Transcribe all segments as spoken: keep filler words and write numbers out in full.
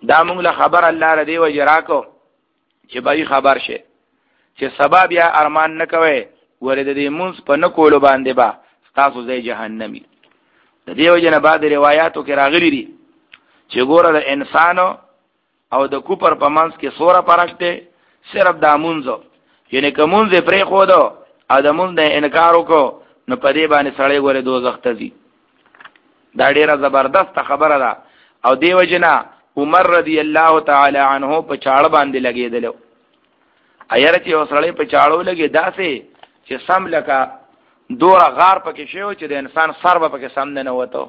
دا موږ له خبر الله ردی و جراکو چې به خبر شي چې سبب یا ارمان نه کوي ورته دې مونږ په نه کولو باندې با تاسو ځای جهنمی. د دې وجنه بعد روایتو کې راغلي دي چې ګوره د انسانو او د کوپر په منځ کې سوره فرق دی صرف د مونږ، یعنی کومونځ پرې خو دو او د مونږ د انکار وکړو نو په دې باندې سړی ګوره دوزخ ته ځي. دا ډیره زبردست خبره ده. او دی وجنه عمر رضی الله تعالی عنہ په چاړه باندې لګیدلو. ایر چې وسړی په چاړو لګي داسې چې سم لکه دوره غار پکې شو چې د انسان سر به پکې سم نه وته،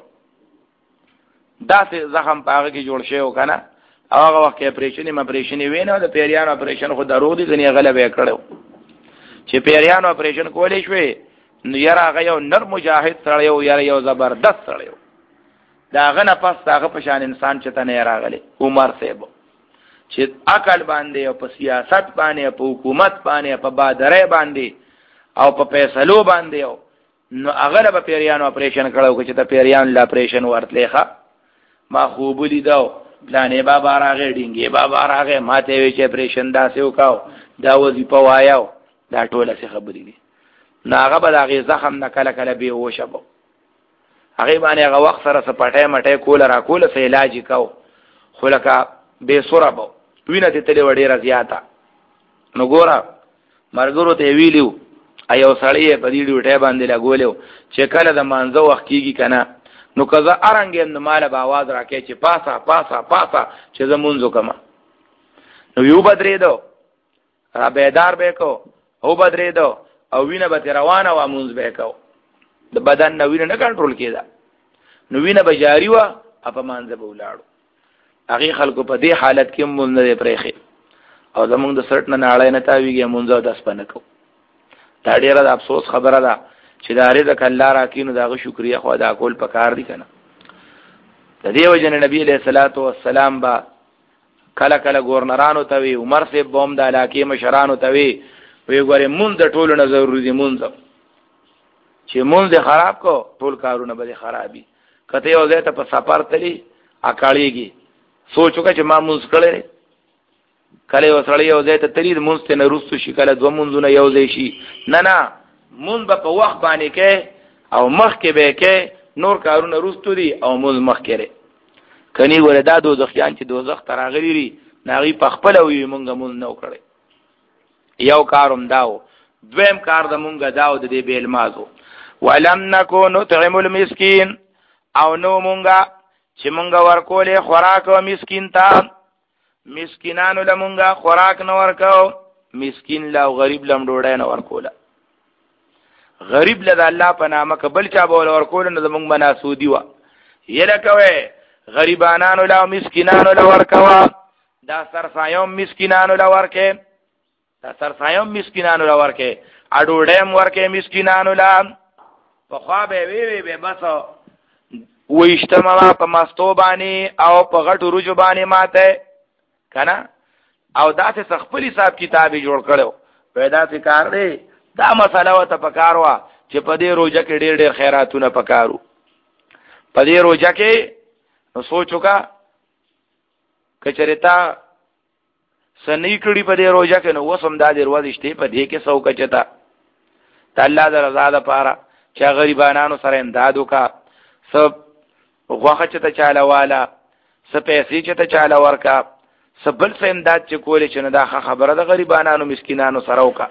داسې زخم پاغه کې جوړ شو کنه. هغه وخت اپریشن ما اپریشن وینه د پیریانو اپریشن خو درو دي غنی غلبه کړو چې پیریانو اپریشن کولې شوې نو یاره هغه یو نر مجاهد سره یو یاره یو زبردست سره یو دا غنه پس هغه په شان انسان چې تنه راغلی عمر صاحب چې عقل باندې او په سیاست باندې په حکومت باندې په بادرې باندې او په فیصلو باندې او نو هغه به پیریانو اپریشن کړو چې ته پیریان لا اپریشن ورتلېخه ما خوب لیدو پلانې بابا راغې ډینګې بابا راغې ماته وی چې اپریشن داسې وکاو دا وظیفه وایاو دا ټوله څه خبرې دي. ناغه به هغه زخم نه کله کله به وشبو هغه باندې هغه وخت سره سپټه مټه کول را کول سه علاج کو خلکا به سوربو وینه ته تل وړي زیاته. نو ګوره مرګرو ته ویلیو ایو سړی په دې ډوټه باندې لګولیو چې کله د مانزه وخت کیږي کنه نو کزه ارنګ نو مال به आवाज راکې چې پاسا پاسا پاسا چې زمونږ کما نو یو بدرې دو را بیدار بکو او بدرې دو او وینه به روانه و مونږ بکو د بدن نو وینه نه کنټرول کېدا نو وینه به جاری و اپ مانځه به ولاړو. هغه خلکو په دې حالت کې مونږ نه پرېخي او زمونږ د سرټ نه ناړې نه تاویږي مونږ د اسپنه کو. دا ډیره د افسوس خبره ده چې دا رزق الله راکینو داغه شکریا خو ادا کول پکار دي کنه. د دې وجه نبی علیہ الصلوۃ والسلام با کله کله گورنرانو ته وی عمر سے بوم د علاقې مشرانو ته وی وی ګوره مونږ د ټولو نه ضروري دي مونږ چې مونږ خراب کو ټول کارونه به خرابي. کته یو ځای ته په سفر تلی اکاړيږي سوچو چې ما مونږ کړل کله یو سړی یو ځای ته تلی مونږ ته نه روستو شي کله دوه مونږونه یو ځای شي نه نه مونږ به په وخت باندې کې او مخ کې به کې نور کارونه روستو دي او مونږ مخ کې کني ګوره دا دوزخیان چې دوزخ تراغلی لري ناغي په خپل وي مونږ مونږ نو کړی. یو کاروم داو دویم کار د مونږ داو د دې بیل مازو ولم نکو نطعم المسکین او نو مونږه چې مونږه ورکولې خوراک او مسکین ته مسکینانو له مونږه خوراک نه ورکاو مسکین لا غریب لم ډوډۍ نه ورکوله. غریب له الله په نامه قبل چا بول ورکول نه زمونږ مناسودی وا یله کوي غریبانانو له مسکینانو له ورکوا دا سرسایوم مسکینانو له ورکه دا سرسایوم مسکینانو له ورکه اډوډم ورکه مسکینانو له په خوا به وی وی به بس وېشتما په مستو باندې او په غټو رجو باندې ماته کنه او داسې خپل حساب کتابي جوړ کړو پیدا څه کار دی. دا مسله وته پکاروا چې په دې روزه کې ډېر ډېر خیراتونه پکارو. په دې روزه کې نو سوچو کا کچریتا سنې کړي په دې روزه کې نو وسم دا دروازه شته په دې کې سو کچتا ته الله د رضا لپاره چې غریبانو سره امداد وکا سب غوخه چته چاله والا سب پیسې چته چاله ورکا سبل څه امداد چې کولې چې نه دا خبره د غریبانو مسکینانو سره وکا.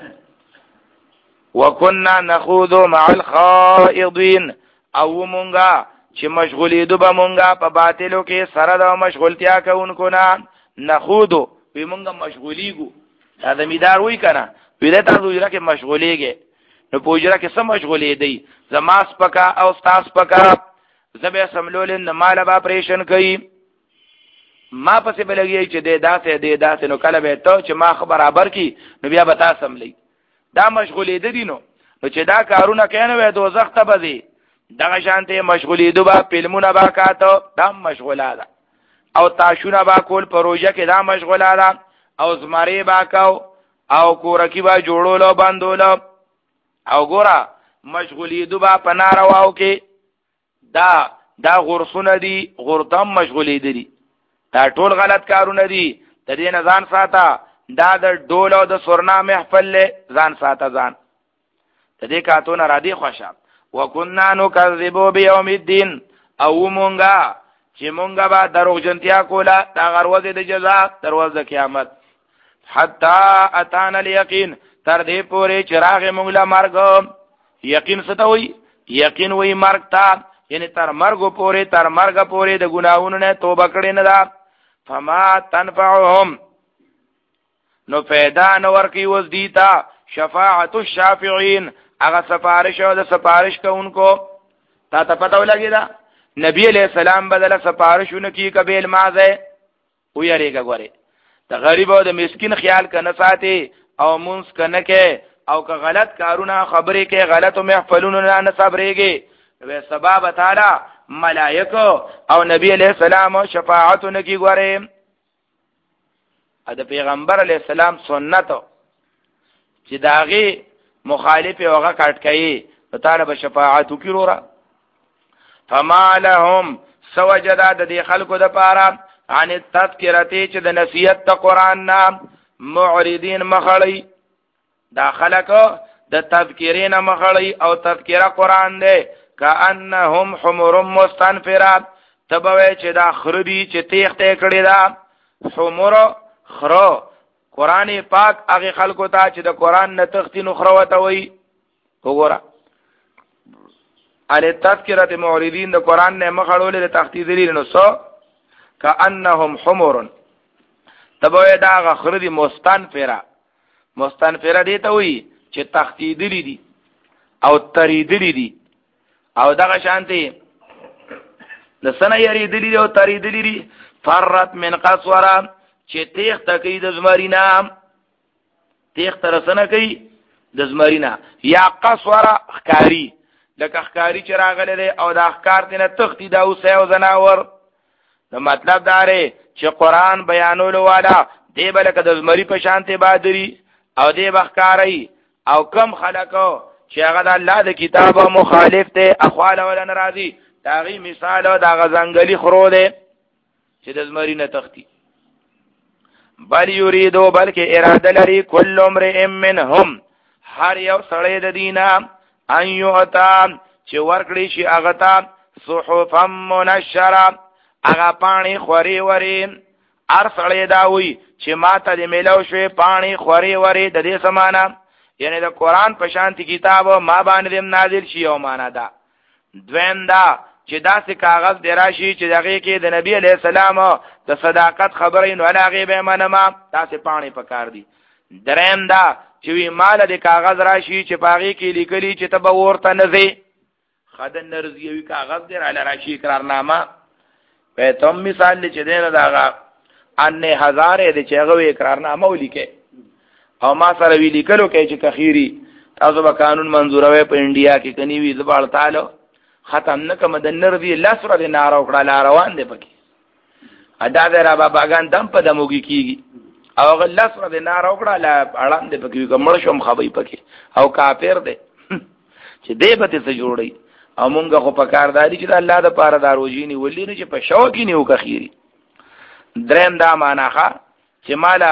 وکنا نخوض مع الخائضين او مونږه چې مشغولې دو به مونږه په باطلو کې سره د مشغولتیا کوونکو نه نخوض وي مونږه مشغولېګو. دا د میدار وای کنه پیدا تاسو یې راکه مشغولېږي نو پوجرا کې سم مشغولې دی زماس پکا او استاس پکا زبې سملول نه مال به اپریشن کوي ما پسې بلګي چې دې داسې دې داسې نو کله به ته چې ما خبر برابر کی نو بیا به تاسو سملې دا مشغولې دي نو نو چې دا کارونه کینې وې دوزخ ته بځي دغه شانته مشغولې دو با فلمونه با کاته دا مشغوله ده او تاشونه با کول پروژه کې دا مشغوله ده او زمری با کاو او کورکی با جوړولو باندولو او ګورا مشغولې دو با پنارواو کې دا دا غرسونه دي غردم مشغولې دي دا ټول غلط کارونه دي د دې نه ځان ساته دا د ډول او د سورنا محفل له ځان ساته ځان د دې کاتونه را دي خوشا وکنا نکذبوا بیوم الدین او مونږه چې مونږه به دروغجنتیا کوله دا غروزه د جزاء دروازه قیامت حتا اتانا الیقین تر دې پورې چراغ مونږ له مرګ یقین ستوي یقین وی مرګ تا یعنی تر مرګ پورې تر مرګ پورې د ګناہوں نه توبه کړي نه دا فما تنفعهم نو پیدا نو ورکی وز دیتا شفاعت الشافعین اغا سفارش او د سفارش کوونکو تا ته پته ولګی دا نبی علیہ السلام بدل سفارشونه کی قبیل مازه او یریګه غوري د غریب او د مسکین خیال کنه ساتي او مونږ کنه کې او که غلط کارونه خبرې کې غلط محفلون نه صبرېږي و سبب تعالی ملائکه او نبی علیہ السلام شفاعتونه کی غوري د پیغمبر علیہ السلام سنت چې داغي مخالف اوغه کټ کړي په طالب شفاعت وکړو فما لهم سوجدا د دې خلکو د پاره عن التذکرتی چې د نصیحت ته قران نام معرضین مخړی دا خلکو د تذکرین مخړی او تذکرہ قران دی کانهم حمر مستنفرات تبوي چې دا خردي چې تیخته کړي دا حمر خرو قران پاک هغه خلکو ته چې د قران نه تختینو خروته وي وګوره ال تذکرۃ معرضین د قران نه مخړول د تختی دلیل نو سو کانهم حمر تبوی دا غخردی مستنفره مستنفره دی ته وی چې تختی دلی دي او تری دلی دي او دغه شانتي د سنه یری دلی دي او تری دلی دي فرت من قصورا چې تیخ تکي د زمرینا تیخ تر سنه کوي د زمرینا یا قصورا خکاری لکه خکاری چې راغله دی او د احکار دینه تختی دا اوسه او زناور نو مطلب داره چې قران بیانولو والا دی بلکه د زمری په شانته بادری او دی بخکاری او کم خلکو چې هغه د الله د کتاب مخالف ته اخوال ولا ناراضي داغي مثال او دا غزنګلی خرو دی چې د زمری نه تختی بل یریدو بلکې اراده لري کل امرئ منهم هر یو سړی د دینه ان یعطا چې ورکړي شي هغه ته صحفا منشره هغه پانی خوري وري ار سړی دا وي چې ماته د میلو شوی پانی خوري وري د دې سمانه یعنی د قران په شانتي کتاب ما باندې نازل شي او معنا ده دویم دا چې داسې کاغذ دراشي چې دغه کې د نبی علی السلام د صداقت خبرې نو هغه به منما داسې پانی پکار دي دریم دا چې وی مال د کاغذ راشي چې پاغي کې لیکلي چې تب ورته نزي خدن نرزیوي کاغذ در علی راشي اقرارنامه په تم مثال چې دینه داغه ان هزار دې چې هغه اقرارنامه ولیکي او ما سره وی لیکلو کې چې تخیری تاسو به قانون منزوروي په انډیا کې کني وی زبال تعالی ختم نکم د نرزي لاسره د نارو کړه لا روان دي پکې ادا درا باباګان دم په دموږي کیږي او غل سره د نارو کړه لا اړم دي پکې کومړ شوم خبي پکې او کافر دي چې دې به ته جوړي او مونږه خو په کارداري چې د الله د پاره داروجيني ولې نه چې په شو کې نیو کخيري دریم دا معناخه چې مالا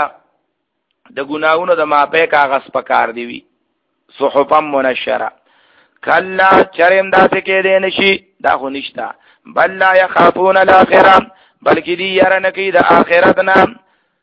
د ګناونو د ماپه کاغذ پکار دی وی صحفا منشره کلا چرم داسې کې دی نشي دا خو نشتا بل لا يخافون الاخره بلکې دی يرنه کې د اخرت نام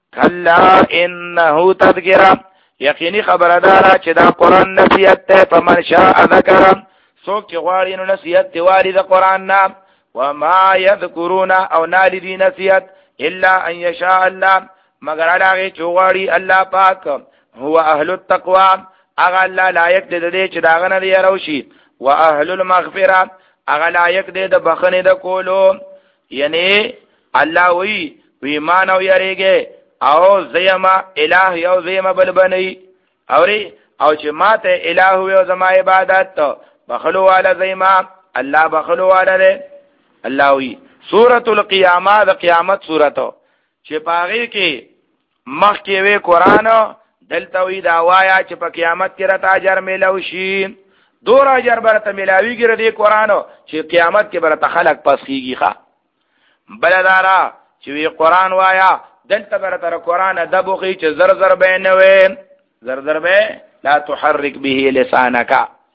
کلا انه تذکرہ یقینی خبردار چې دا قران نصیحت ته فمن شاء ذکر څوک چې غواړي نو نصیحت دی واری د قران نام وما يذكرون او نال دی نصیحت الا ان يشاء الله مگر هغه چې غواړي الله پاک هو اهل التقوى هغه الله لایق دی دې چې داغه نه دی راوشي واهل المغفرة هغه لایق دی د بخنه د کولو یعنی الله وی ایمان او یریږي او زیما الہ یو زیما بل بنی اوري او چې ماته الہ یو زما عبادت بخلو والا زیما الله بخلو والا ده الله وی سورۃ القیامه د قیامت سورته چې پاغي کې مخ کې وی قران دلته وی دا وایا چې په قیامت کې راته اجر ملو شي دور اجر برته ملاویږي د قران چې قیامت کې برته خلق پس کیږي ښا بلدارا چې وی قران وایا دلته بر تر قران ادب خو چې زر زر به نه وې زر زر به لا تحرك به لسانك.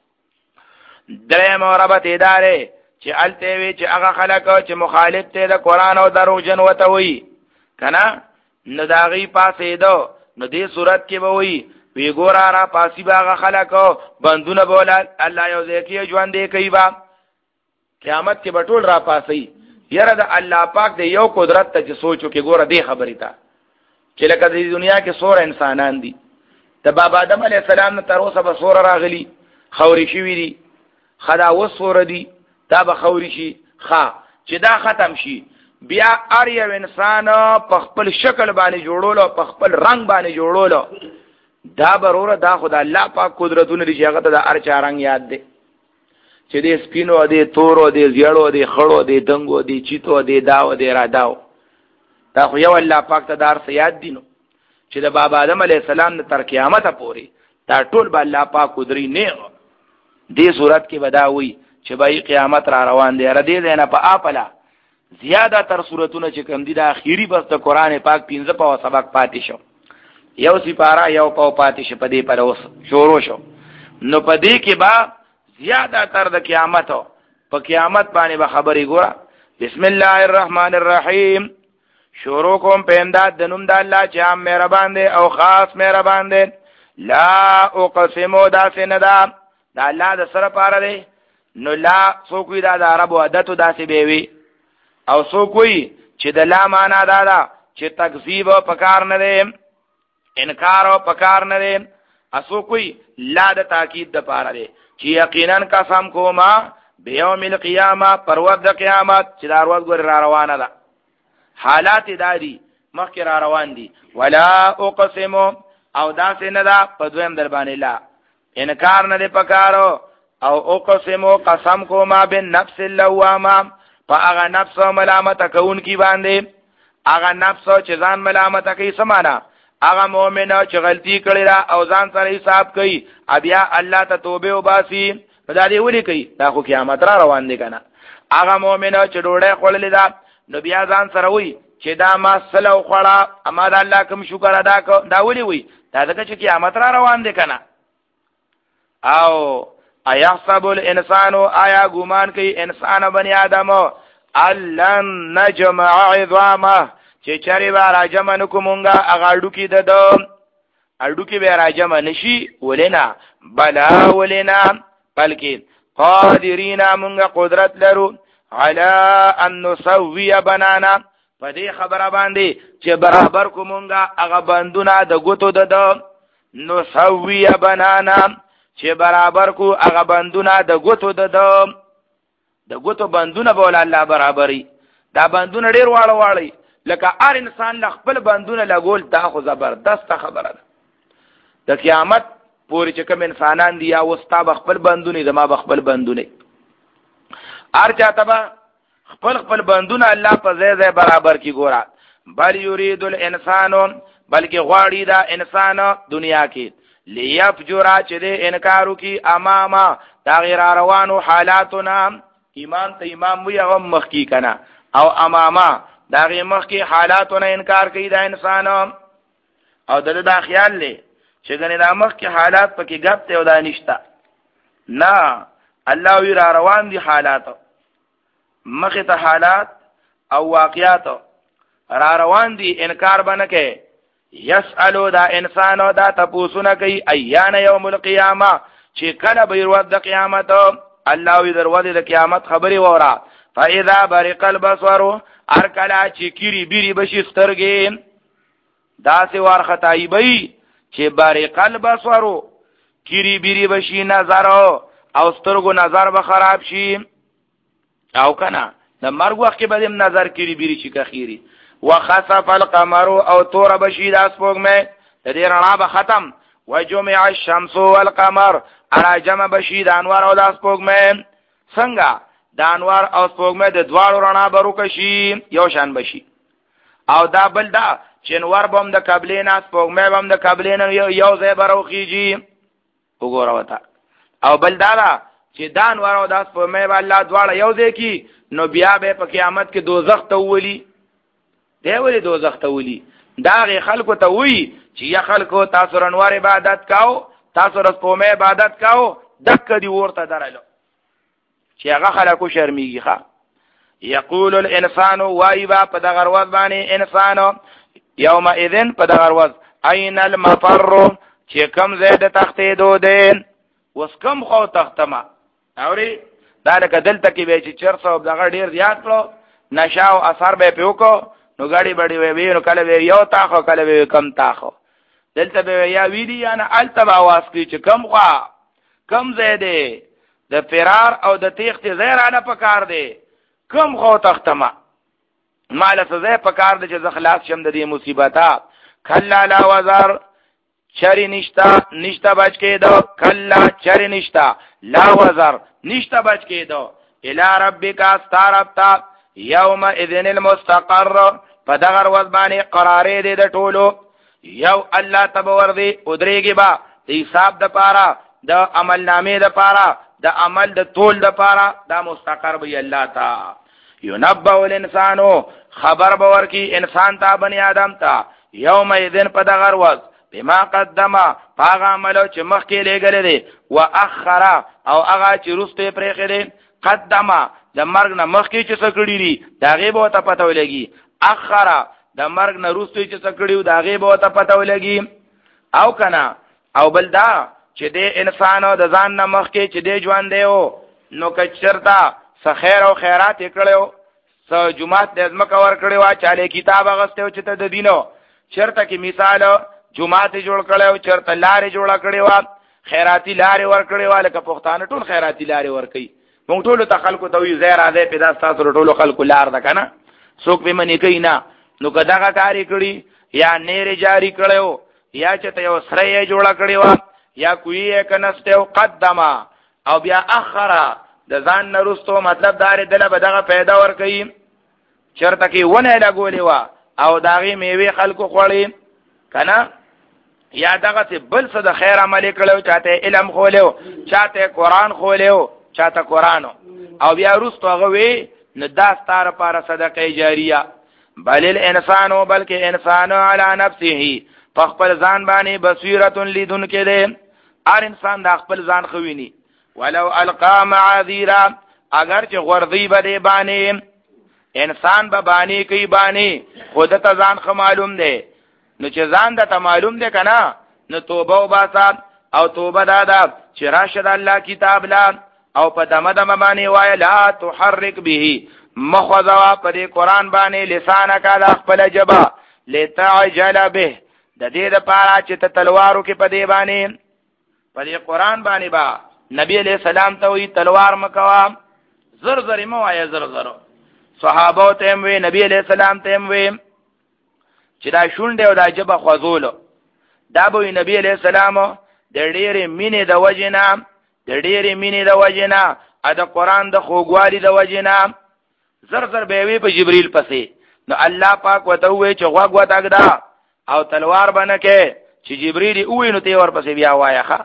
درې مربت ادارې چې الته وی چې هغه خلک چې مخالف ته د قران او دروغجن وته وي کنه نو داغي پاسې دو نو دې صورت کې به وي وی ګورا را پاسی باغه خلکو بندونه بولا الله یو ځکه ژوند دی کوي با قیامت کې بټول را پاسي یره د الله پاک د یو قدرت ته چې سوچو کې ګوره دې خبرې تا چې لکه د دنیا کې سور انسانان دي د بابا آدم علی السلام نه تر اوسه به سور راغلي خوري شي وی دي خدا وسور دي دا به خوري شي ښا چې دا ختم شي بیا ار یو انسان په خپل شکل باندې جوړولو په خپل رنگ باندې جوړولو دا بروره دا خدای الله پاک قدرتونه دي چې هغه ته د ارچا رنگ یاد دي چې دې سپینو دې تورو دې زیړو دې خړو دې دنګو دې چیتو دې داو دې را داو دا خو یو الله پاک ته دار سیاد دي نو چې د بابا آدم علی السلام نه تر قیامت پورې دا ټول به الله پاک قدرت نه دې صورت کې بداوي چې به قیامت را روان دی را دې نه په اپلا زیاده تر صورتونه چې کوم دي د اخیری بس د قران پاک پنځه په سبق پاتې شو یو سپارا یو په پاتې شو په دې پر اوس شروع شو نو په دې کې با زیاده تر د قیامت په قیامت باندې به خبرې ګوره بسم الله الرحمن الرحیم شروع کوم په امداد د نوم د الله چې عام مهربان دی او خاص مهربان دی لا اقسم دا سندا دا الله د سره پاره دی نو لا سو کوی دا د عربو عادت داسې بیوي او سو کوی چې د لا معنا دا دا چې تکذیب او پکار نه دی انکار او پکار نه دی اسو کوی لا د تاکید د پاره دی چې یقینا قسم کوما بیوم القیامه پرود د قیامت چې دا ورځ ګور را روانه ده حالات دادی مخکې را روان دي ولا اقسم او دا څنګه دا په دویم در باندې لا انکار نه دی پکارو او اقسم قسم کوما بالنفس اللوامه په هغه نفس ملامت کون کی باندې هغه نفس چې ځان ملامت کوي سمانا هغه مؤمن چې غلطي کړی را او ځان سره حساب کوي بیا الله ته توبه وباسي دا دی ولي کوي دا خو قیامت را روان دي کنه هغه مؤمن چې ډوړې خړلې دا نو بیا ځان سره وي چې دا ما سلو خړه اما دا الله کوم شکر ادا کو دا ولي وي دا ځکه چې قیامت را روان دي کنه او ايحسب الانسان آیا ګمان کوي انسان بني ادم الن نجمع عظامه چې چری به راجم نکومونګه اغاړو کې د اړو کې به راجم نشي ولنا بلا ولنا بلکې قادرین مونږه قدرت لرو علی ان نسوي بنانا په دې خبره باندې چې برابر کومونګه هغه بندونه د ګوتو د نسوي بنانا چې برابر کو هغه بندونه د ګوتو د د ګوتو بندونه بول الله برابرۍ دا بندونه ډیر واړه واړی لکه هر انسان ل خپل بندونه لګول دا خو زبردست خبره ده د قیامت پورې چې کوم انسانان دي یا وستا خپل بندونه زما خپل بندونه هر چاته به خپل خپل بندونه الله په ځای ځای برابر کی ګورا بل یرید الانسان بلکې غواړي دا انسان دنیا کې لیفجرا چې د انکارو کی اماما دا غیر روانو حالاتنا ایمان ته ایمان وي هغه مخ کی کنه او اماما دا غیر مخ کی حالاتونه انکار کوي دا انسان او دغه دا خیال لې چې ګنې دا مخ کی حالات پکې غب ته او دا نشتا نه الله وی را روان دي حالات مخ ته حالات او واقعات را روان دي انکار باندې کې یسالو دا انسانو دا تپوسونه کوي ایان یوم القیامه چې کله به ورځ د قیامت الله وی دروازه د قیامت خبري وره فاذا برق البصر ارکلا چې کیری بیری بشي سترګې دا سی ور خدای بی چې برق البصر کیری بیری بشي نظر او سترګو نظر به خراب شي او کنه د مرګ وخت کې به نظر کیری بیری شي کخيري وخسف القمر او تور بشي د اسپوږمې د دې رڼا به ختم وجمع الشمس والقمر انا جمع بشي د انوار او د اسپوږمې څنګه د انوار او اسپوږمې د دواړو رڼا به روکشي یو شان بشي او دا بل دا چې انوار بم د قبلې نه اسپوږمې بم د قبلې نه یو یو ځای بروخیږي وګوره وتا او بل دا چې د انوار او د اسپوږمې به الله دواړه یو ځای کی نو بیا به په قیامت کې دوزخ ته ولي ته ولې دوزخ ته ولي دا غي خلکو ته وی چې یا خلکو تاسو رنوار عبادت کاو تاسو رسپومه عبادت کاو دک دی ورته درلو چې هغه خلکو شرمېږي ښا یقول الانسان وایبا په دغه ورځ باندې انسان یوم اذن په دغه ورځ اين المفر چې کم زید تختې دو دین وس کم خو تختما اوري دا لکه دلته کې به چې چرته دغه ډیر زیات کړو نشاو اثر به پیوکو نو غاړي بډي وی نو کله وی یو تاخو کله وی کم تاخو دلته به یا وی دی انا التبا واس کی چې کم خوا کم زیده د فرار او د تیخت زیرانه پکار دی کم خو تختما مال سزا پکار دی چې ز خلاص شم د دې مصیبتا کلا لا وزر چری نشتا نشتا بچ کې دو کلا چری نشتا لا وزر نشتا بچ کې دو الی ربک استربتا یوم اذن المستقر پدغر وزبانی قراری دی د ټولو یو الله تبور دی ادریږي با د حساب د پارا د عمل نامې د پارا د عمل د طول د پارا دا مستقر به الله تا ينبأ الانسان خبر باور کی انسان تا بنی آدم تا یوم اذن پدغر وز بما قدم پاغ عملو چې مخ کې لګل دي واخر او هغه چې رسته پرې خېل قدم د مرګ نه مخ کې چې سکړی دي دا غیب او ته پته ولګي اخر د مرګ نه رسته چې سکړیو دا غیب او ته پته ولګي او کنا او بلدا چې د انسان د ځان نه مخ کې چې د ژوند دیو نو کچرتا س خیر او خیرات کړو س جمعات د ازمکه ور کړو چاله کتاب غستو چې ته د دینو چرته کې مثال جمعات جوړ کړو چرته لارې جوړ کړو خیراتی لارې ور کړو لکه پښتانه ټول خیراتی لارې ور کوي مونږ ټول ته خلکو ته وی زیر اده پیدا تاسو ټول خلکو لار ده کنه څوک به منی کوي نه نو کداغه کاری کړی یا نیر جاری کړو یا چې ته یو سره جوړ کړو یا کوی کنهستو قدما او بیا اخره د ځان نرستو مطلب دار دله به دغه پیدا ور کوي چرته کې ونه لګولې وا او داغي میوه خلکو خوړی کنه یا دغه بل څه د خیر عمل کړو چاته علم خولو چاته قران خولو چاته قران او بیا رستو هغه وی نه دا ستاره پر صدقه جاریه بل الانسان بلکې انسان علی نفسه فخپل ځان باندې بصیرت لیدون کې ده هر انسان د خپل ځان خویني ولو القا معاذيرا اگر چې غردی بده باندې انسان به باندې کوي باندې خود ته ځان خو معلوم ده نو چې ځان د معلوم ده کنه نو توبه وباسه او توبه دادا چې راشد الله کتاب لا او په دمه دمه باندې وای لا تحرك به مخذوا په قرآن باندې لسانک د خپل جبا لتعجل به د دې لپاره چې ته تلوارو کې په دې باندې په دې قرآن باندې با نبی علیہ السلام ته وی تلوار مکوا زر زر مو آیا زر زر صحابه ته وی نبی علیہ السلام ته وی چې دا شونډه او دا جبه خوازول دا به نبی علیہ السلام د ډېرې مینې د وجنا د ډېرې مینې د وجنا ا د قرآن د خوګوالي د وجنا زر زر به وی په جبرئیل پسې نو الله پاک وته وی چې غوګ وتاګدا او تلوار بنکه چې جبرئیل وی نو ته ور پسې بیا وایخه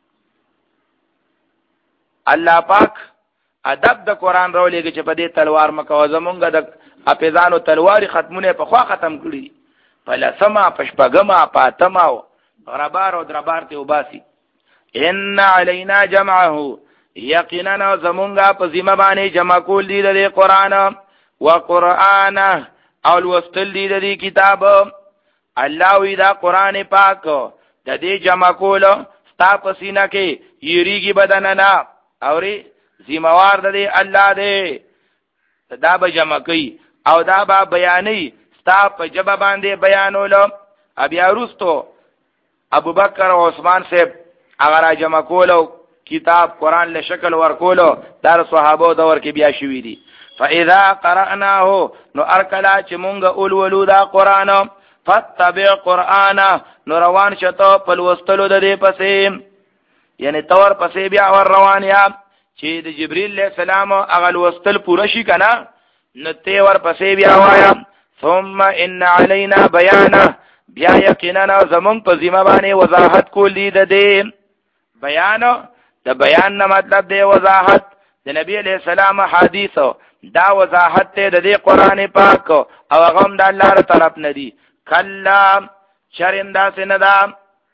الله پاک ادب د قرآن راولېږي چې په دې تلوار مکو زمونږ د اپیزانو تلواري ختمونه په خوا ختم کړي په لسما پشپګما پاتما غربار او دربار ته وباسي ان علینا جمعه یقینا زمونږه په ذمہ باندې جمع کول دي د قرآن او قرآن او لوستل دي د کتاب الله وی دا قرآن پاک د دې جمع کول ستا په سینه کې یریږي بدننا اوري ذمہوار د دې الله دې دا به جمع کوي او دا به بیانې ستا په جبه باندې بیانولو بیا وروستو ابو بکر او عثمان صاحب هغه را جمع کولو کتاب قرآن له شکل ورکولو در صحابه دور کې بیا شوی دي فاذا قرأناه نو ارکلا چې مونږ اولولو دا قرآن فتبع قرآن نو روان شته په لوستلو د دې پسې یعنی تور پسې بیا ور روان یا چې د جبرئیل علیہ السلام هغه لوستل پوره شي کنه نو ته ور پسې بیا وایا ثم ان علینا بیان بیا یقینا زمون په ذمہ باندې وضاحت کول دي د دې بیان د بیان نه مطلب دی وضاحت د نبی علیہ السلام حدیث دا وضاحت ته د دې قران پاک او غم د الله تعالی طرف ندي. کلا شرندا سندا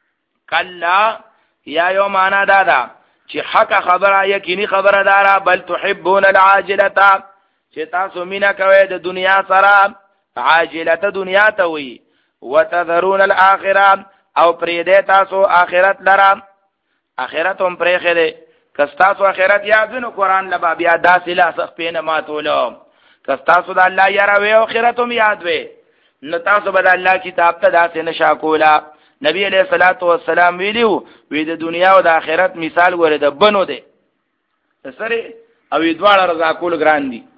کلا یا یو معنا دا دا چې حق خبره یقیني خبره دارا بل تحبون العاجله چې تاسو مینا کوي د دنیا سره عاجله دنیا ته وي وتذرون الاخره او پرې دې تاسو آخرت لرا آخرت هم پرې خره کستاسو آخرت یادونو قران لبا بیا داسې لا سخت پینه ماتولو کستاسو د الله یاره وي آخرت هم یاد وي نو تاسو به د الله کتاب ته داسې نشا کولا. نبی علیہ الصلوۃ والسلام ویلو وی د دنیا او د آخرت مثال ور د بنو دی سره او دواړه رضا کول ګران دي.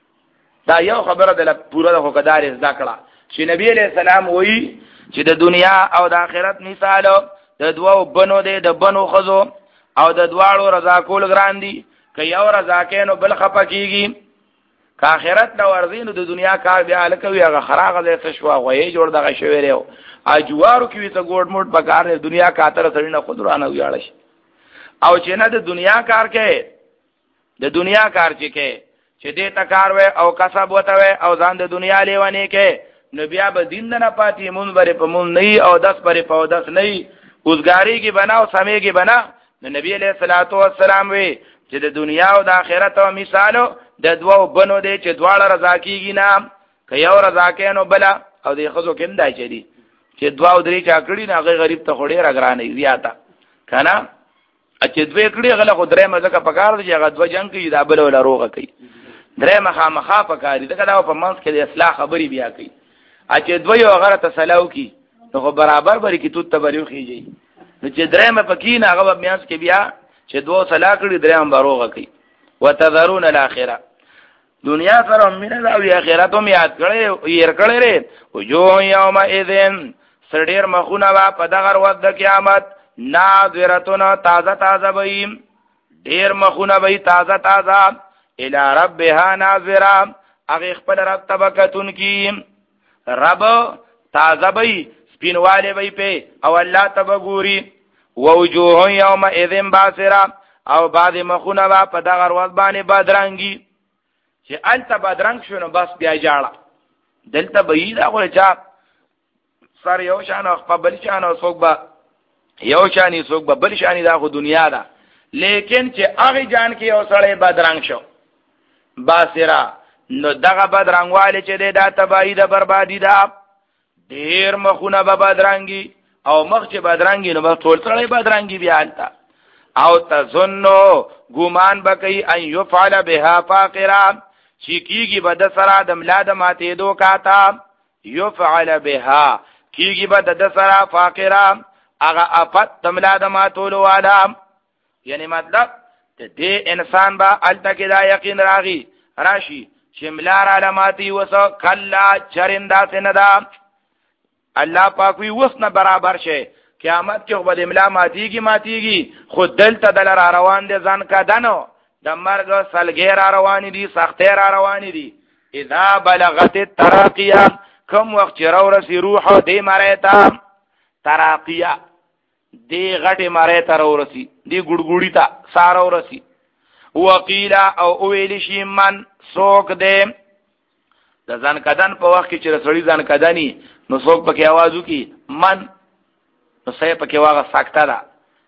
دا یو خبره د پوره د حقدار ذکر چې نبی علیہ السلام وی چې د دنیا او د آخرت مثال د دوو بنو دی د بنو خزو او د دواړو رضا کول ګران دي. که یو رضا کینو بل خپکیږي که آخرت د ورزینو د دنیا کار بیا لکوي هغه خراغه دې تشوا غوي جوړ دغه شوی ریو اجوارو کې ته ګوډ موډ بکار د دنیا کاتره سړینه خودرانه ویاړ شي او چې نه د دنیا کار کې د دنیا کار چې کې چې دې تکار و او کسب وته و او ځان د دنیا لیوانه کې نو بیا به دین نه پاتې مون بره په مون نه او دس پرې په دس نه اوسګاری کې بنا او سمې کې بنا. نو نبی علیہ الصلوۃ والسلام وی چې د دنیا او د آخرت او مثالو د دوو بنو دی چې دواړه رضا کیږي نه که یو رضا کینو بلا او د خزو کې اندای چي دي چې دواو درې چا کړي نه غریب ته خوري راګرانې زیاته کنه چې دوی کړي غله خو درې مزه پکار دي هغه دو جنگ کې دا بل ولا روغه کوي درې مخه مخه پکاري دا دا په منځ کې د اصلاح خبري بیا کوي چې دوی هغه ته سلاو کی نو برابر بری کی تو ته بریو خيږي نو چې درې م پکې نه هغه میاس کې بیا چې دوه صلاح کړي درې هم بروغه کوي. وتذرون الاخره دنیا سره مینه او آخرت هم یاد کړي ير کړي ره وجو یوم اذن سړیر مخونه وا په دغه ورځ د قیامت ناظرتون تازه تازه وي ډیر مخونه وي تازه تازه الى ربها ناظرا هغه خپل رب تبکتون کی رب تازه وي سپینواله وي په او الله تبګوري ووجوه یوم اذن باسرا او بعد مخونه وا په دغه ورځ باندې بدرنګي چې انت بدرنګ شونه بس بیا جاړه دلته به دا غوړي چا سر یو شان او خپل شان او څوک با یو شانی څوک به بل شانی دا خو دنیا ده لیکن چې هغه جان کې یو سړی بدرنګ شو باسرا نو دغه بدرنګواله چې دا تباہی ده بربادي ده ډیر مخونه به بدرنګي او مخ چې بدرنګي نو ټول سړی بدرنګي بیا التا او تظنو ګومان بکئی ان يفعل بها فاقرا چیکیږي بد سره د ملاد ماته دو کاتا يفعل بها کیږي بد د سره فاقرا اغه افت تملاد ماتولو والا یعنی مطلب دې انسان با الته دا یقین راغي راشي شملار علاماتي وسو کلا چرندا سندا الله پاک وی وسنه برابر شه قیامت کې خو د املا ماتيږي ماتيږي خود دلته دل را روان دي ځان کا دنو د مرګ سلګیر روان دي سختیر روان دي اذا بلغت التراقيه کوم وخت راو رسي روح دې مریتا تراقيه دې غټه مریتا راو رسي دې ګډګوډی تا سارو رسي وقیلا او ویل شي من سوک دې د ځان کدن په وخت کې چې رسړي ځان کدنی نو سوک پکې आवाज وکي من نو سې پکې واغه ساکتا ده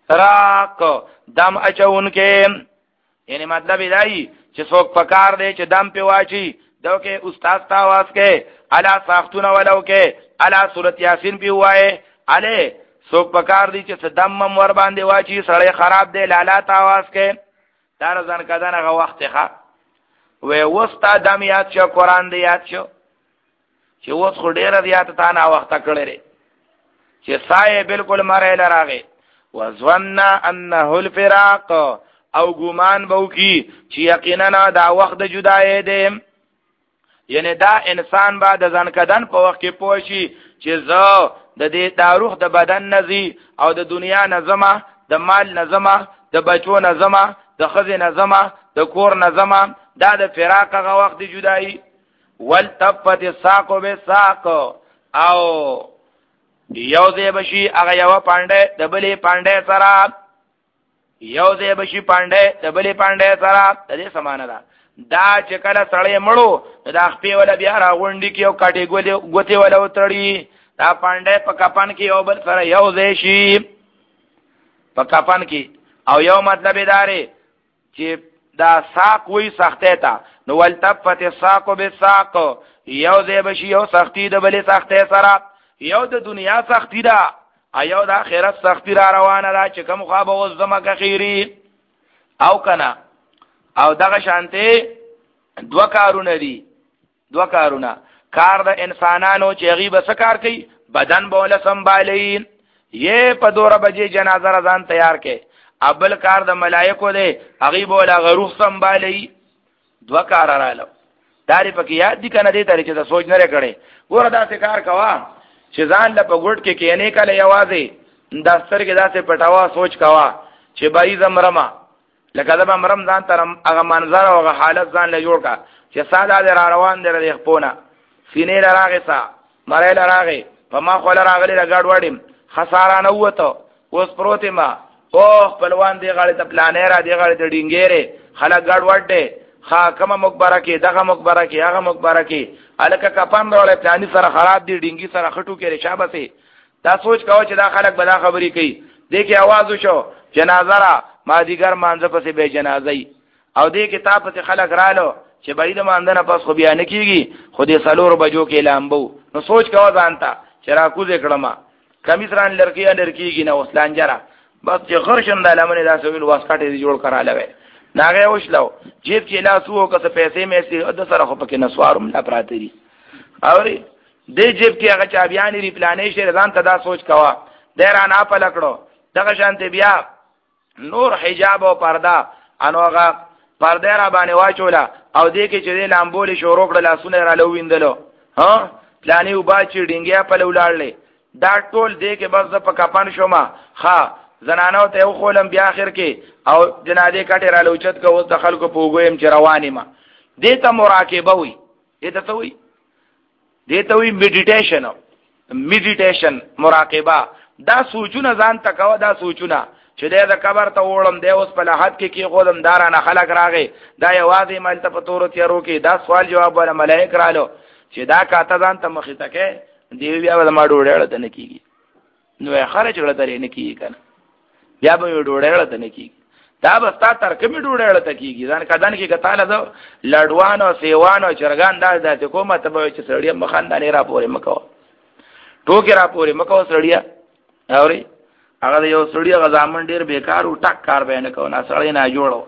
راک دم اچون کې یعنی مطلب دی چې څوک پکار دی چې دم په واچي دو کې استاد تا आवाज کې الا ساختونه ولو کې الا سورۃ یاسین په وایي اله څوک پکار دی چې دم مم ور باندې واچي سړی خراب دی لالا تا आवाज کې دار ځان کدان هغه وخت ښه وې وستا دم یاد شو قران دی یاد شو چې اوس خو ډیر زیات تا نه وخت کړی چې سایه بالکل مړې لراغه وظن انه الفراق او ګومان بو کی چې یقینا دا وخت د جدای دی یعنی دا انسان با د ځان کدن په وخت کې پوښي چې زه د دې تاریخ د بدن نزي او د دنیا نظمه د مال نظمه د بچو نظمه د خزې نظمه د کور نظمه دا د فراق غو وخت د جدای والتفت الساق بالساق او یو ځای بشي هغه یو پانډه د بلې پانډه سره یو ځای بشي پانډه د بلې پانډه سره د دې سمانه ده دا چې کله سړی مړو دا خپې ولا بیا راغونډي کې او کاټي ګوتې ولا وتړي دا پانډه په کپن کې یو بل سره یو ځای شي په کپن کې او یو مطلب داري چې دا ساق وی سخته تا نو ولتفت الساق بالساق یو ځای بشي یو سختی د بلې سخته سره یو د دنیا سختی دا ایو د آخرت سختی را روانه ده چې کوم خو به اوس زمکه خیری او کنه او دغه شانته دو کارونه دي دو کارونه کار د انسانانو چې غیب سکار کوي بدن بوله سنبالي یې په دوره بجې جنازه رضان تیار کې ابل کار د ملائکو دی غیب ولا غروح سنبالي دو کار رالو داری پکې یاد دي کنه دې ترې چې د سوچ نه کړي ګوره دا څه کار کوا چې ځان له پګوټ کې کېنه کله یوازې داستر کې داسې پټاوا سوچ کوا چې بای زمرما لکه دا مرم ځان تر هغه منظر او هغه حالت ځان له جوړ کا چې ساده در روان دی د خپونه سینې لراغه سا مړې لراغه په ما خو لراغلی رګړ وړم خساره نه وته اوس پروت ما او خپلوان دی غاړه ته پلانې را دی غاړه ته ډینګېره خلک ګډ وړته خا کما مقبره کې دغه مقبره کې هغه مقبره کې الکه کپان راولې پلانې سره خراب دي ډینګي سره خټو کې رشابه سي دا سوچ کاوه چې دا خلک بلا خبرې کوي دغه आवाज وشو جنازه را ما دیګر مانځه پسې به جنازه او دې کتاب ته خلک رالو چې باید ماندنه پس خو بیان کیږي خو دې سلور بجو کې لامبو نو سوچ کاوه ځانتا چې را کوزه کړم کمیسران لړکیه لړکیږي نه وسلان جرا بس چې غرشن د لمنه داسې ویل واسکټې جوړ کراله وي ناغه وشلو جیب کې لاسو کسه پیسې مې سي د سره خو پکې نسوارم لا پراته دي اوري دې جیب کې هغه چابيان ری پلانې شه ځان ته دا سوچ کوا ډیر نه پلکړو دغه شانته بیا نور حجاب او پردا انو هغه پرده را باندې واچولا او دې کې چې لامبول شروع کړل لاسونه را لويندلو ها پلانې وبا چې ډینګیا په لولاړلې دا ټول دې کې بس د پکاپان شوما ها زنانو ته یو خولم بیا اخر کې او جنازه کټه را لوچت کو اوس د خلکو په وګویم چې روانې ما دې ته مراقبه وي دې ته وي دې ته وي میډیټیشن میډیټیشن مراقبه دا سوچونه ځان تکوه دا سوچونه چې د قبر ته وړم دی اوس په لحد کې کې خودم دارانه خلک راغی دا یوازې مل ته په تور تیارو کې دا سوال جواب ولا ملائک رالو چې دا کاته ځان ته مخې تکه دی بیا د ما ډوړې اړه نه کیږي نو خرج اړه درې نه کیږي کنه بیا به ډوړې اړه نه کیږي دا بس تا تر کومې ډوړې اړه ته کیږي ځان کدان کې کتاله دو لډوانو سیوانو چرګان دا د حکومت به چې سړی مخاندانې را پورې مکو ټوکې را پورې مکو سړیا اوري هغه یو سړی غزامن ډیر بیکار او ټک کار به نه کو نه سړی نه جوړو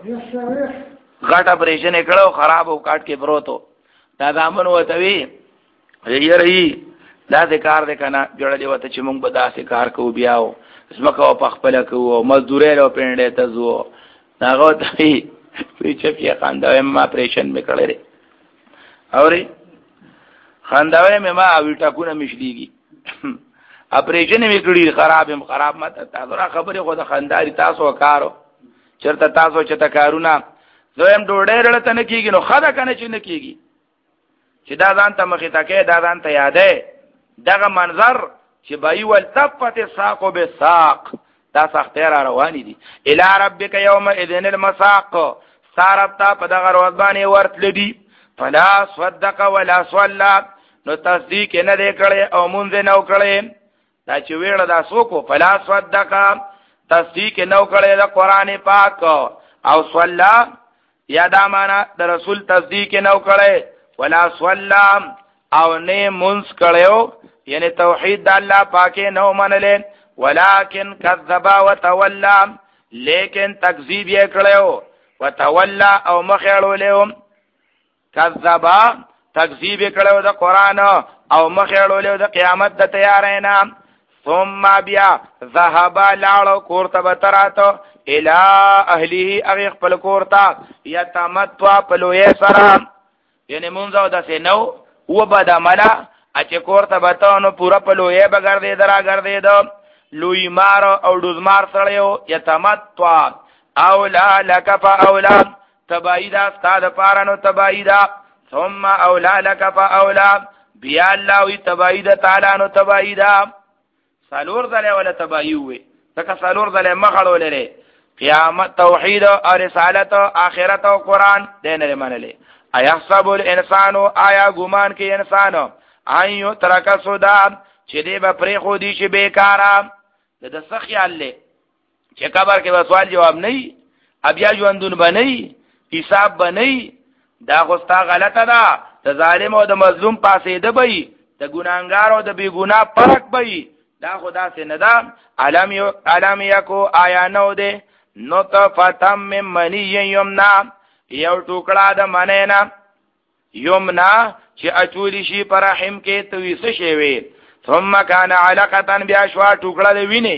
غټ اپریشن کړو خراب او کاټ کې پروتو دا ځامن وته وی یې رہی دا دې کار دې کنه جوړلې وته چې موږ به دا سي کار کوو بیاو اسمکو په خپل کوو مزدورې له پینډه ته زو هغه ته وی چې په خانداوي ما اپریشن میکړې اوري خانداوي ما ویټا کو نه مشليږي اپریشن میکړي خراب هم خراب ماته تاسو را خبره خو د خانداري تاسو کارو چرته تاسو چې تا کارونه زویم ډوډۍ رړته نه کیږي نو خدا کنه چې نه کیږي چې دا ځان ته مخې تکې دا ځان ته یادې دغه منظر چې بای ول تفت الساق بالساق دا سخت را رواني دي الی ربک یوم اذن المساق ساربتا په دغه ورځ باندې ورتل دي فلا صدق ولا صلى نو تصدیق نه دی کړي او مونږ نه وکړي دا چې ویل دا سوکو فلا صدق تصدیق نه وکړي د قران پاک او صلا یا دا معنا د رسول تصدیق نه وکړي ولا صلا او نه مونږ کړو یعنی توحید د الله پاک نه منل ولکن کذب وتولى لیکن تکذیب یې کړو وتولى او مخېړو له کذب تکذیب کړو د قران او مخېړو له د قیامت د تیارینا ثم بیا ذهب لاړو کورته بتراتو الى اهله اغه خپل کورته یتمتوا پلوې سره یعنی مونږه د سينو و بد عمله اچ کورته بتاونو پورا پلوې بغردې درا غردې دو لوی مار او دوزمار سړیو یتمتوا اولا لک فاولا تبایدا استاد پارانو تبایدا ثم اولا لک فاولا بیا الله وی تبایدا تعالی نو تبایدا سالور زله ولا تبایو وي تک سالور زله مخړو لره قیامت توحید او رسالت او آخرت او قران دین نه منلې ايحسب الانسان آیا ګمان کې انسان ايو ترک سودا چې دې به پرې خو دي چې بیکاره د څه خیال لې چې قبر کې سوال جواب نه ابیا ژوندون بنئ حساب بنئ دا غوستا غلطه ده د ظالم او د مظلوم پاسې ده بې د ګناګار او د بی ګنا فرق بې دا خدا سے نه ده علم یو علم یکو آیا نو ده نطفه من منی یمنا یو ټوکړه د منینا یمنا چې اچولی شي پر رحم کې تویس شي وي ثم كان علقه بیا شوا ټوکړه د ویني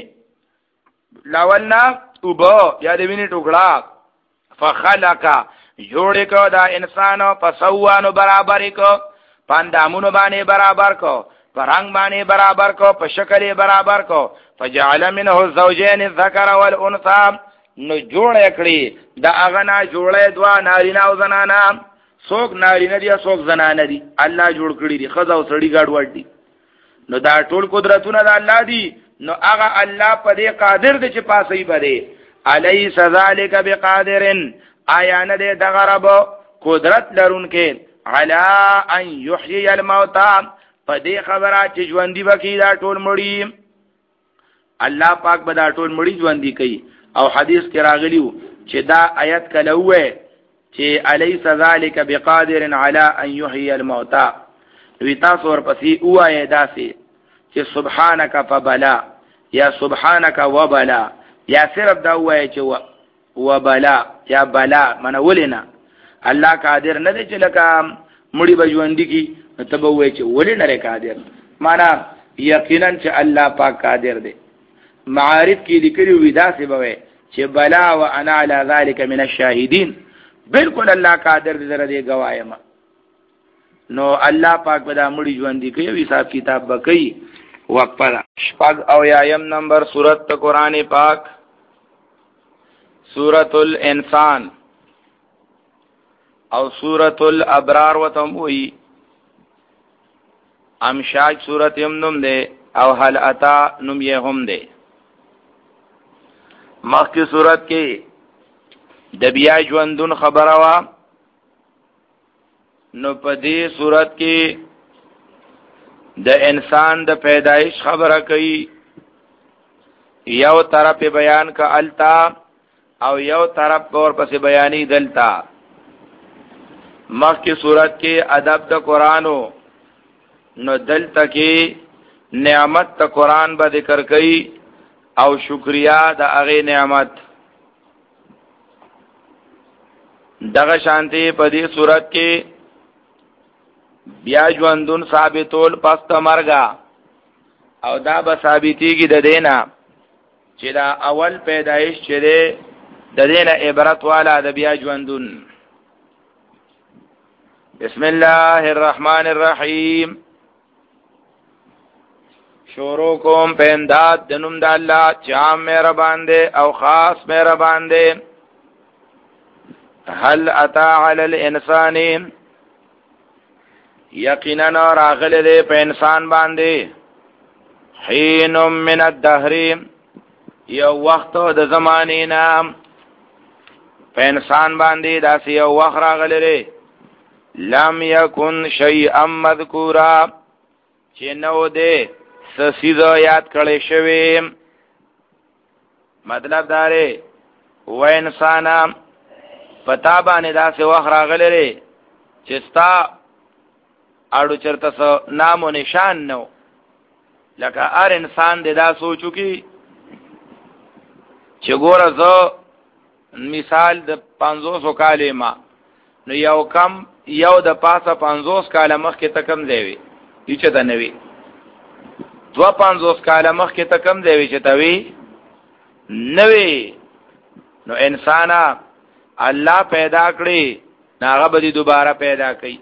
لاولنا وبو یا د ویني ټوکړه فخلق جوړ کو دا انسان په سوانو برابر کو پاندامونو باندې برابر کو پرنګ باندې برابر کو په شکل برابر کو فجعل منه الزوجين الذكر والانثى نو جوړ کړی دا اغنا جوړه دوا نارینه او زنانا څوک نارینه دي څوک زنانه دي الله جوړ کړی دي خزا او سړی ګډ وډ دي نو دا ټول قدرتونه د الله دي نو هغه الله په دې قادر دی چې پاسې بده الیس ذالک بقادر آیا نه دې دغه رب قدرت لرونکې علا ان یحیی الموتى په دې خبره چې ژوندۍ وکي دا ټول مړی الله پاک به دا ټول مړی ژوندۍ کوي او حدیث کې راغلیو چې دا آیت کله وې چې الیس ذالک بقادر علی ان یحیی الموتى وی تاسو ورپسې وایي داسې چې سبحانك فبلا یا سبحانك وبلا یا صرف دا وایي چې وبلا یا بلا منه ولینا الله قادر نه دی چې لکه مړی بجوندې کی ته به وایي چې ولینه لري قادر معنا یقینا چې الله پاک قادر دی معارف کې لیکلي وي داسې به چې بلا وانا على ذلك من الشاهدين بالکل الله قادر دی زره دی گوایم نو الله پاک به دا مړی ژوندې کوي حساب کتاب به کوي وقفه شپږ او یایم نمبر سورۃ قرآن پاک سورۃ الانسان او سورۃ الابرار وتم وی امشاج سورۃ یم نوم ده او هل اتا نوم یې هم ده مخکې سورۃ کې د بیا ژوندون خبره وا نو په دې صورت کې د انسان د پیدایش خبره کوي یو طرف بیان کا التا او یو طرف اور پس بیانی دلتا مخ کی صورت کې ادب د قرآنو نو دلتا کې نعمت د قرآن به ذکر کوي او شکریا د هغه نعمت دغه شانتی په دې صورت کې بیا ژوندون ثابتول پس تا مرگا او دا به ثابتیږي د دینا چې دا اول پیدایش چې ده د دینا عبرت والا د بیا ژوندون بسم الله الرحمن الرحیم شروع کوم په امداد د نوم د الله چې عام مهربان دی او خاص مهربان دی هل اتا علی الانسان یقینا راغله دې په انسان باندې حين من الدهر یو وخت د زمانې نام په انسان باندې داسې یو وخت راغله دې لم یکن شیئا مذکورا چې نو دې سسیزو یاد کړي شوی مطلب داره و انسان پتا باندې داسې وخت راغله دې چې ستا اړو چرته سو نام و نشان نو لکه هر انسان دې دا سوچو کی چې ګوره زه مثال د پنځوسو کالې ما نو یو کم یو د پاسه پنځوس کاله مخکې ته کم دی وي چې ته نه وي دوه پنځوس کاله مخکې ته کم دی وي چې ته وي نه وي نو انسانا الله پیدا کړي هغه به دوباره پیدا کوي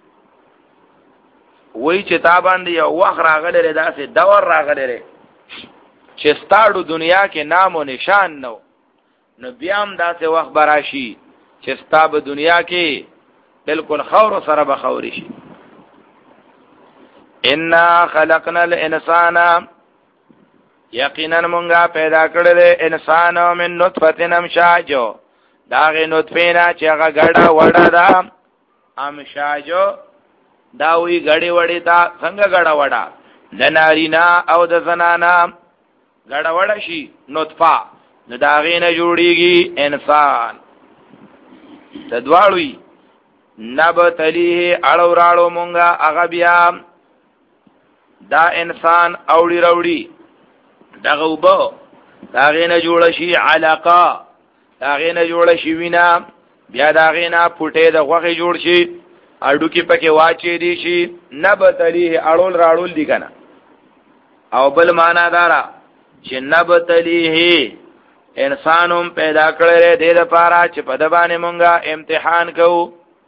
وای چې تا باندې یو وخت راغلی داسې دور راغلی چې ستاړو دنیا کې نام و نشان نو نو بیا هم داسې وخت براشي چې ستا په دنیا کې بالکل خور سره به خوري شي انا خلقنا الانسان یقینا مونږه پیدا کړل انسان من نطفه امشاج داغه نطفه نه چې هغه ګډه وړه ده امشاج دا وی ګډه وړه تا څنګه ګډه وړه د نارینا او د زنانا ګډه وړه شي نطفه نو داغه نه جوړیږي انسان تدواړوي نبتلیه اړو راړو مونږه هغه بیا دا انسان اوړي راوړي دغه وبو داغه نه جوړ شي علاقه داغه نه جوړ شي وینا بیا داغه نه پټه د غوخه جوړ شي اډو کې پکې واچې دي شي نبتلیه اړول راړول دي کنه او بل معنا دارا چې نبتلیه انسانوم پیدا کړل دې لپاره چې په د باندې مونږه امتحان کوو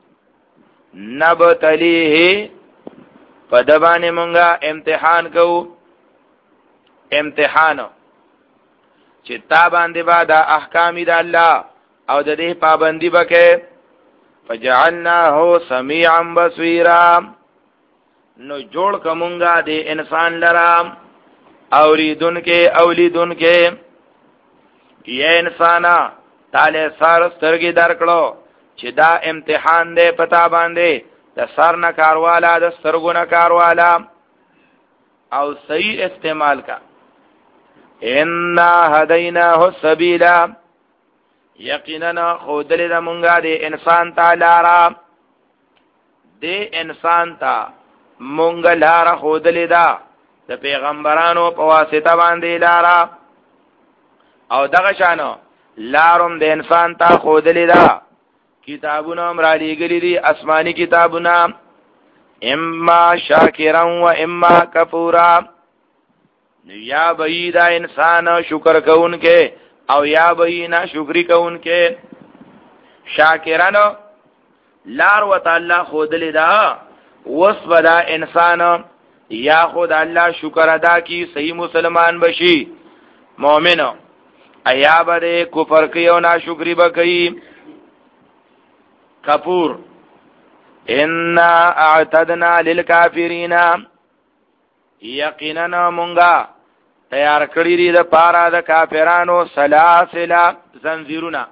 نبتلیه په د باندې مونږه امتحان کوو امتحان چې تا باندې با د احکام د الله او د دې پابندي وکې فجعلناه سميعا بصيرا نو جوړ کومګه د انسان لرا اوریدون کې اولیدون کې یا انسانا تاله سر سترګې درکړو چې دا امتحان دې پتا باندې د سر نه کاروالا د سترګو نه کاروالا او صحیح استعمال کا ان هدیناه السبیل یقینا خودل د مونږه د انسان تعالی را د انسان ته مونږه لار خودل دا د پیغمبرانو په واسطه باندې لارا او دغه شانو لارم د انسان ته خودل دا کتابونه امر علی گلی دی آسمانی کتابونه اما شاکرا و اما کفورا یا بئی دا انسان شکر کون کے او یا بئی نا شکری کون کے شاکرانو لار و تعالی خود لدا وصف دا انسان یا خود اللہ شکر ادا کی صحیح مسلمان بشی مومنو ایا بده کفر کیو نا شکری بکی کفور انا اعتدنا للکافرین یقینا مونږه تیار کړی دی د پارا د کافرانو سلاسل زنجیرونه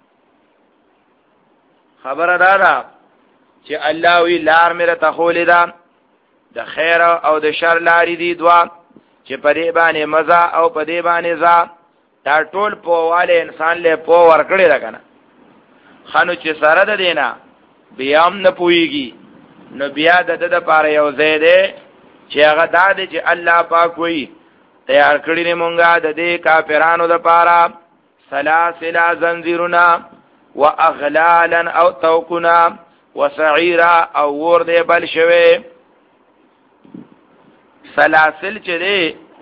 خبره دادا چې الله وی لار مې ته خولې ده د خیر او د شر لارې دي دوا چې په دې باندې مزه او په دې باندې ځا دا ټول په واله انسان له په ور کړی ده کنه خانو چې سره ده دینا بیا هم نه پويږي نو بیا د د پاره یو زیاده چې هغه د دې چې الله پاک وی تیار کړی نه مونږه د دې کافرانو د پاره سلاسل زنجیرنا واغلالا او توقنا وسعيرا او ور دې بل شوي سلاسل چې دې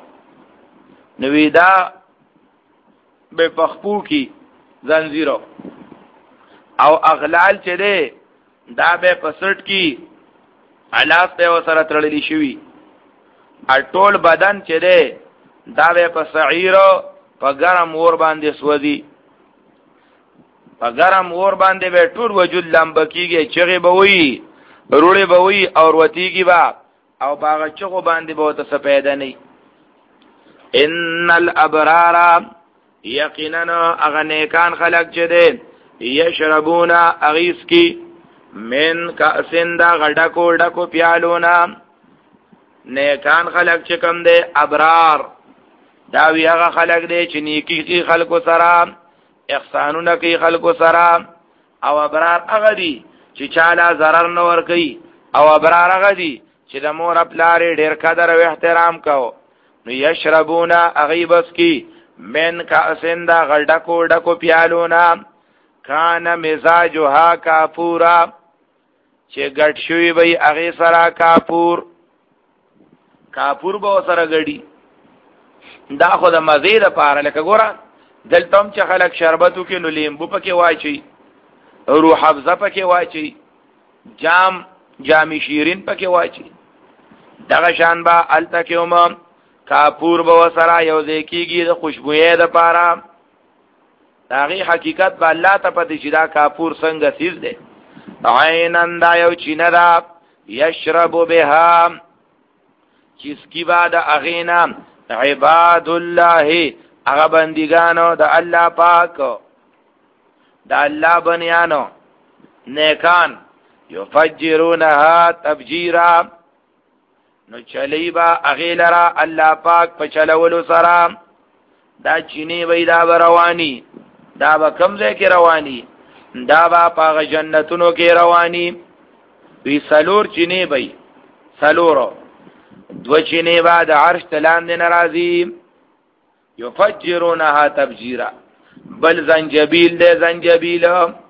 نویدا به پخپو کی زنجیرو او اغلال چې دې دا به پسټ کی علاق ته وسره تړلې شوی اټول بدن چې ده دا به په سعیرو په ګرم اور باندې سوځي په ګرم اور باندې به ټول وجود لمب کیږي چغه به وي روړې به وي او ورتيږي با او باغ چغو باندې به ته سپیدا نه ان الابرار یقینا اغنیکان خلق چې ده یشربون اغیس کی من کاسن دا غډکو ډکو پیالونا نیکان خلق چې کم دی ابرار دا وی هغه خلق دی چې نیکی کی خلقو سره احسانونه کی خلقو سره او ابرار هغه دی چې چاله zarar نه ور کوي او ابرار هغه دی چې د مور خپل ډیر قدر او احترام کو نو یشربون اغیبس کی من کاسن دا غډکو ډکو پیالونا کان مزاجها کافورا چې ګټ شوی وي هغه سره کافور کافور به سره غړي دا خو د مزید لپاره لکه ګوره دلته هم چې خلک شربتو کې نو لیمبو پکې واچي روح حفظه پکې واچي جام جامی شیرین پکې واچي دغه شان با الته کې هم کافور به سره یو ځکیږي د خوشبوې لپاره داغي حقیقت به الله ته پدې چې دا کافور څنګه سیز دی عینن دا یو چینه دا یشرب بها چیز کی بعد اغینا عباد الله هغه بندګانو د الله پاک د الله بنیانو نیکان یفجرونها تفجیرا نو چلی با اغیلرا الله پاک په چلولو سره دا چینی وی دا رواني دا به کوم ځای کې رواني دا به په جنتونو کې رواني وی سلور چینی وی سلورو دو چینی با د عرش تلاندې ناراضي یفجرونها تفجیرا بل زنجبیل دے زنجبیل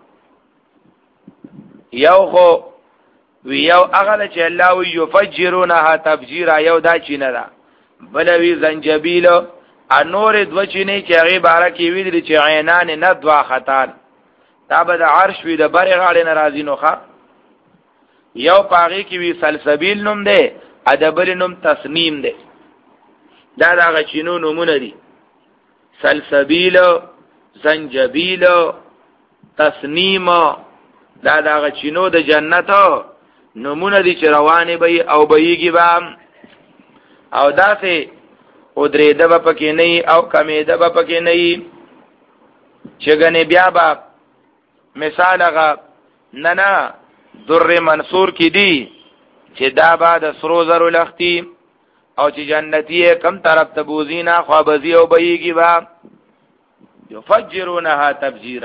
یو خو وی یو اغل چې الله وی یفجرونها تفجیرا یو دا چینه ده بل وی زنجبیل انور دو چینه چې هغه بارکه وی چې عینان ندوا خطان دا به د عرش وی د بره غاړې ناراضي نوخه یو پاغي کې وی سلسبیل نوم ده ادبل نوم تسنیم ده دا دا چینو نومونه دي سلسبیل زنجبیل تسنیم دا دا چینو د جنت نمونه دي چې روانه به او بهيږي با او داسې او درې د پکې نه او کمې د پکې نه چې غنې بیا با مثال هغه نه نه در منصور کې دي چې دا با د سرو زرو لختي او چې جنتی کم طرف ته بوزینا خوابزی او بهيږي با یفجرونها تفجیرا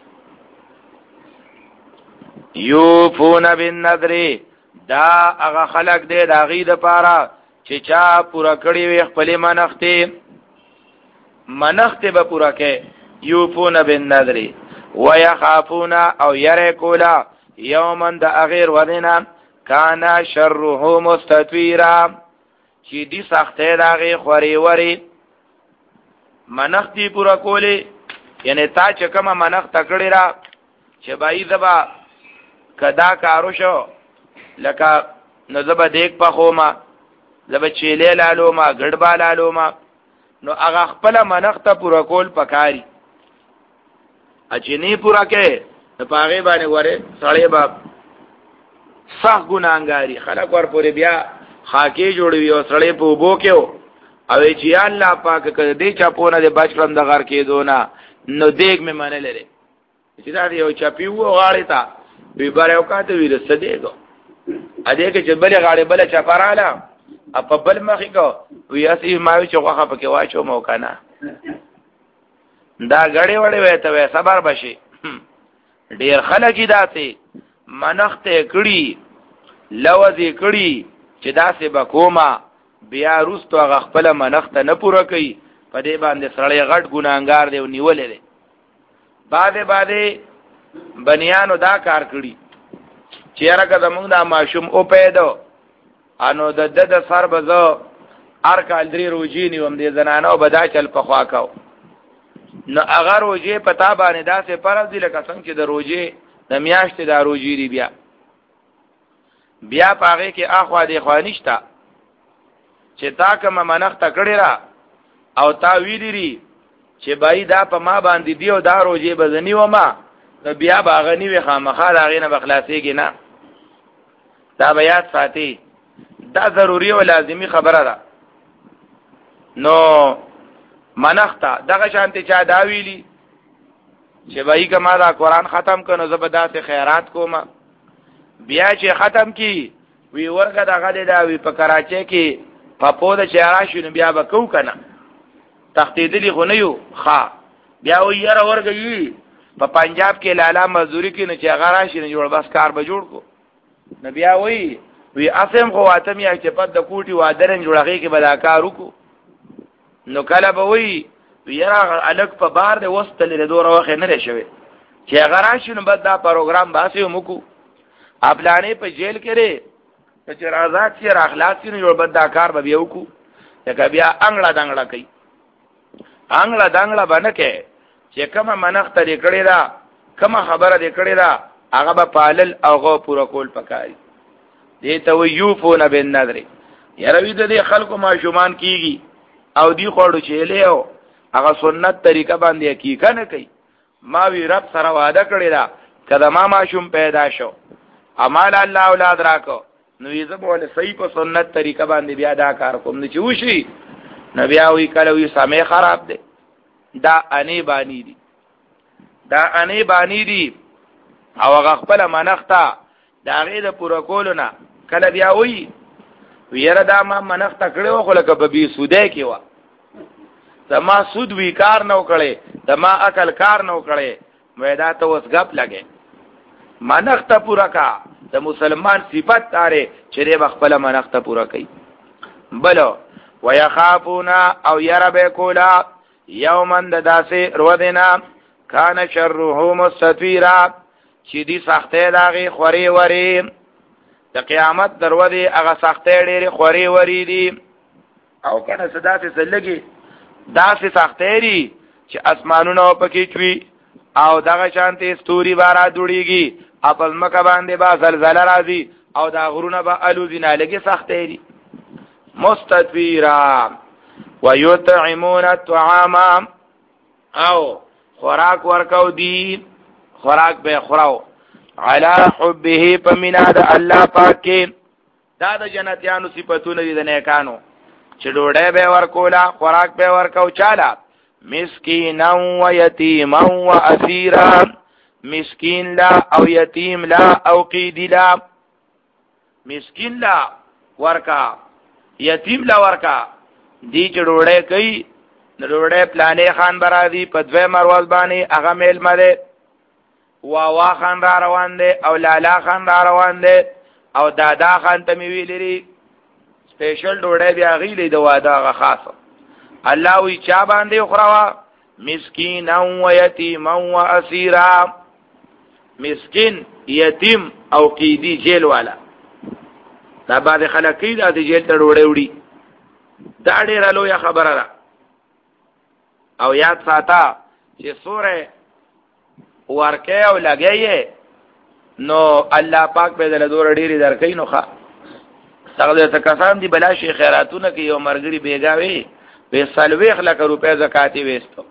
یوفون بالنذر دا هغه خلق دې دا غي د پاره چې چا پورا کړی وي خپل منخته منخته به پورا کې یوفون بالنذر ويخافون او ير کولا یوما د اغیر ودینا کانا شره مستطویرا چې دی سخته داغه خوري وری منختی پورا کولی یعنی تا چې کومه منخ تکړی را چې بای زبا کدا کارو شو لکه نو زبا دیک پخو ما زبا چیلې لالو ما ګډبا لالو ما نو هغه خپل منخ ته پورا کول پکاري اچنی پورا کې په پاغه باندې وره سړی با صح ګناګاری خلک ور پورې بیا خاکی جوړوي او سړی په وبو کې او چې الله پاک کړه دې چاپونه دې بچکم د غر کې دونه نو دیګ مې منل لري چې دا یو چاپی وو غاړې تا وی بار یو کاته وی رسته دیګو ا دې کې چې بل غاړې بل چاپراله په بل مخې کو وی اسی ما چې واخه پکې واچو مو کنه دا غړې وړې وې ته صبر بشي ډیر خلک داتې منخته کړي لوځي کړي چې داسې بکوما بیا روستو هغه خپل منخته نه پوره کوي په دې باندې سړی غټ ګناګار دی او نیولې دی باندې باندې بنیانو دا کار کړي چې هرګه زمونږ د ماشوم او پیدا انو د د د سر بزو ار کال درې روجي نیوم دي زنانو بدا چل په خوا کاو نو هغه روجي پتا باندې داسې فرض دي لکه څنګه چې د روجي د میاشتې د روجي دی بیا بیا پاغه کې اخوا دی خوا نشتا چې تا کوم منخ تکړی را او تا ویلری چې بای دا په ما باندې دی او دا روجي بزنی و ما نو بیا باغنی وی خامخا دا غینه بخلاصيږي نه دا بیا ساتي دا ضروری او لازمی خبره ده نو منختا دغه شانته چا دا ویلی چې بای کما دا قران ختم کنو زبدات خیرات کوما بیا چې ختم کی وی ورګه دغه دا وی په کراچۍ کې په پوده چې راشي بیا به کو کنه تختیدلی خو نه یو ښا بیا و یاره ورګي په پنجاب کې لالا مزدوری کې نه چې هغه راشي نه جوړ بس کار به جوړ کو نو بیا وی وی اسم خو اتم یا چې په د کوټي وادرن جوړغې کې بلا کار وکړو نو کله به وی یاره الک په بار د وستل له دوه وخت نه لشي چې هغه راشي نو بد دا پروګرام باسي موکو خپلانه په جیل کې لري چې رازات چې اخلاص کې جوړ بد دا کار به یو کو لکه بیا انګړه دنګړه کوي انګړه دنګړه باندې کې چې کومه منخ ته کړي دا کومه خبره دې کړي دا هغه به پالل او غو پورا کول پکاري دې ته ويوفون بالنذر یروي دې خلکو ماشومان کیږي او دی خوړو چې له او هغه سنت طریقه باندې حقیقت نه کوي ما وی رب سره وعده کړی دا کله ما ماشوم پیدا شو امال الله اولاد راکو نو یې زبول صحیح په سنت طریقه باندې بیا دا کار کوم چې وشي نو بیا وی کله وی سمې خراب دی دا انی بانی دی دا انی بانی دی او هغه خپل منښت دا غي د پوره کولو نه کله بیا وی ویره دا ما منښت کړو خو لکه په بي سوده کې و زما سود وی کار نو کړي زما عقل کار نو کړي مې دا ته اوس غپ لګي منښت پورا کا د مسلمان صفت تاره چې د خپل منښت پورا کوي بلو ويخافون او يرب کولا یوما داسه رودنا کان شره مستطیرا چې دي سختې داغي خوري وري د قیامت دروازه هغه سختې ډېری خوري وري دي او کنه صدا څه لګي داسې سختې دي چې اسمانونو پکې چوي او دغه شانتي ستوري بارا جوړيږي خپل مکه باندې با زلزلہ راځي او دا غرونه به الوزینه لګي سختې دي مستطیرا ويطعمون الطعام او خوراک ورکو دی خوراک به خوراو علی حبه پمینا د الله پاک دا د جنتیانو صفاتونه دي د نیکانو چې ډوډۍ به ورکولا خوراک به ورکو چاله مسکینا و یتیما و اسیرا مسکین لا او یتیم لا او قیدی لا مسکین لا ورکا یتیم لا ورکا دی چې ډوډۍ کوي نو ډوډۍ پلانې خان برادي په دوه مروز باندې هغه میل مله واوا خان را روان دي او لالا خان را روان دي او دادا خان ته وی لري سپیشل ډوډۍ بیا غیلې د واده خاصه الله وی چا باندې خوروا مسکین او یتیم او اسیرا مسکین یتیم او قیدی جیل والا دا بعد خلک دا د جیل ته ډوډۍ وړي دا ډیره لویه خبره ده او یاد ساته چې سوره ورکه او لګي نو الله پاک به دل دور ډیری درکې نو ښه څنګه ته کسان دي بلا شي خیراتونه کې یو مرګري بیگاوي به سلويخ لک روپے زکاتی وېستو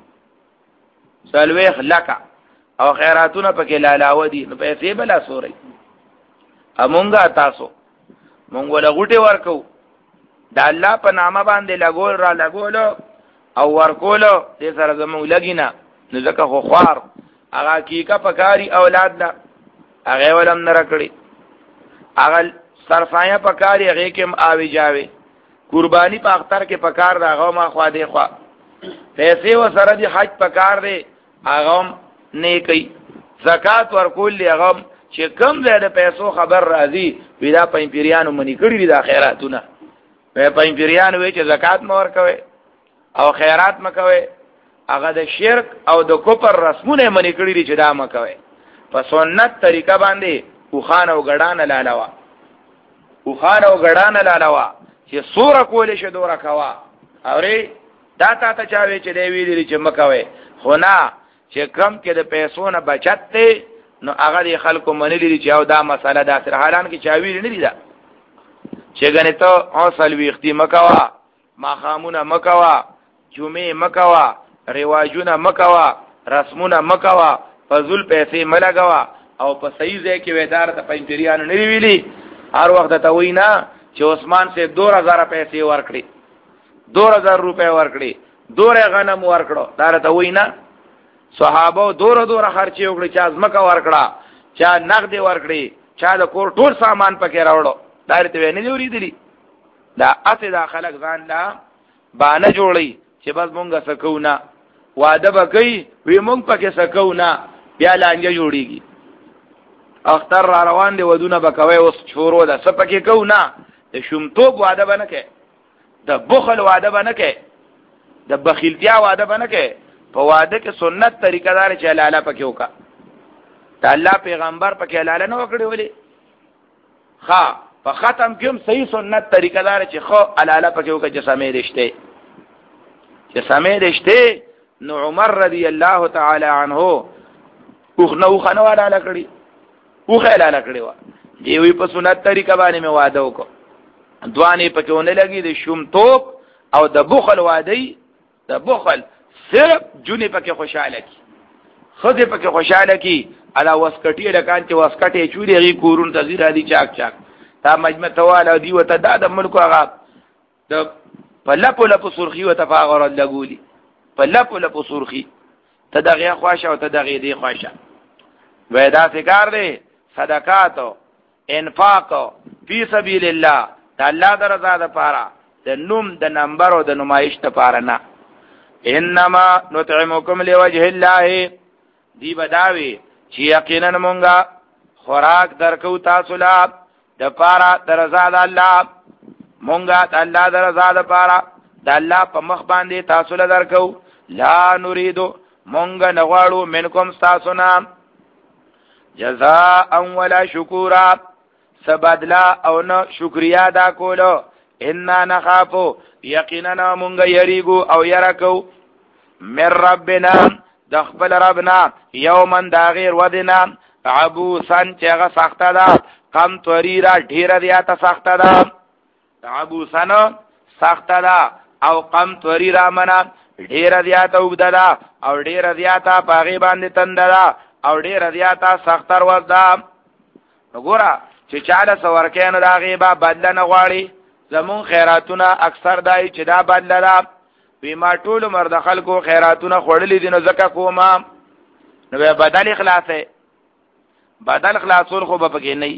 سلويخ لک او خیراتونه پکې لالاو دي نو پیسې بلا سوري امونګه تاسو مونږ ولا غټي ورکو دا الله په نامه باندې لګول را لګول او ورکولو دې سره زموږ لګینا نو ځکه خو خوار هغه کیکا پکاري اولاد لا هغه ولم نه رکړي هغه صرفایا پکاري هغه کې آوي جاوي قرباني په اختر کې پکار دا هغه ما خوا دې خوا پیسې و سره دي حج پکار دی هغه نه کوي زکات ورکول هغه چې کم زیاده پیسو خبر راځي ودا پنځپیرانو منی کړی دي د خیراتونه په پنځپیرانو وی چې زکات مور کوي او خیرات مکوي هغه د شرک او د کفر رسمونه منی کړی دي چې دا مکوي په سنت طریقه باندې او خان او غډان لالوا او خان او غډان لالوا چې سوره کولې شه دوره کوا اوري دا تا ته چاوي چې دی ویلي چې مکوي خو نه چې کم کې د پیسو نه بچت ته نو هغه د خلکو منلي چې او دا مسله دا سره حالان کې چاوي نه دي دا چې غنه ته اصل ویختي مکوا ماخامونه مکوا جمعه مکوا رواجونه مکوا رسمونه مکوا فزول پیسې ملګوا او په صحیح ځای کې وېدار ته پنځریانو نه ویلي هر وخت ته وینا چې عثمان سے دو هزار پیسې ورکړي دو هزار روپے ورکړي دوره غنم ورکړو دا ته وینا صحابه دوره دوره خرچي وکړي چا ځمکه ورکړه چا نقد ورکړي چا د کور ټول سامان پکې راوړو دا ته نه دی ورېدلی دا اته دا خلک ځان لا باندې جوړي چې بس مونږه سکو نه واده بکې وی مونږ پکې سکو نه بیا لانجه جوړيږي اختر را روان دي ودونه بکوي اوس شورو ده سپکې کو نه د شومتوب واده بنه کې د بخل واده بنه کې د بخیلتیا واده بنه کې په واده کې سنت طریقه دار چې لاله پکې وکا ته الله پیغمبر پکې لاله نه وکړي ولي ښا په ختم کې هم صحیح سنت طریقه دار چې خو لاله پکې وکا چې سمې رښتې چې سمې رښتې نو عمر رضی الله تعالی عنه اوخ نو خنو لاله کړی اوخ لاله کړی و دی وی په سنت طریقه باندې مې واده وکړ دوانې پکې ونه لګي د شومتوب او د بخل وادي د بخل صرف جونې پکې خوشاله کی خزه پکې خوشاله کی الا وسکټي لکان چې وسکټي چوري غي کورون تزير دي چاک چاک تا مجمع تواله دی وته د ملک هغه د په لپو لپو سرخی و تفاغرت لګولی په لپو لپو سرخی ته دغه خواشه او ته دغه دی خواشه وېدا ذکر دی صدقات انفاق فی سبیل الله د الله درزا د پاره د نوم د نمبر او د نمایش ته پاره نه انما نطعمکم لوجه الله دی بداوی چې یقینا مونږه خوراک درکو تاسو لا د پاره درزا د الله مونږه د الله درزا د پاره د الله په مخ باندې تاسو له درکو لا نريدو مونږه نغواړو منکم تاسو نه جزاء ولا شکورا سبدلا او نو شکریا دا کولو ان نخافو یقینا مونږه یریګو او یرکو من ربنا د خپل ربنا یومن دا غیر ودنا عبوسن چې هغه سخته ده کم توریرا ډیره زیاته سخته ده عبوسن سخته ده او کم توریرا منا ډیره زیاته وګده ده او ډیره زیاته پاغي باندې تند ده او ډیره زیاته سختر وځه وګوره چې چاله سورکانو دا غیبه بدل نه غواړي زمون خیراتونه اکثر دای چې دا بدل ده وی ما ټول مرد خلکو خیراتونه خړلې دي نو زکه کومه نو بدل اخلاصه بدل خلاصول خو به پکې نه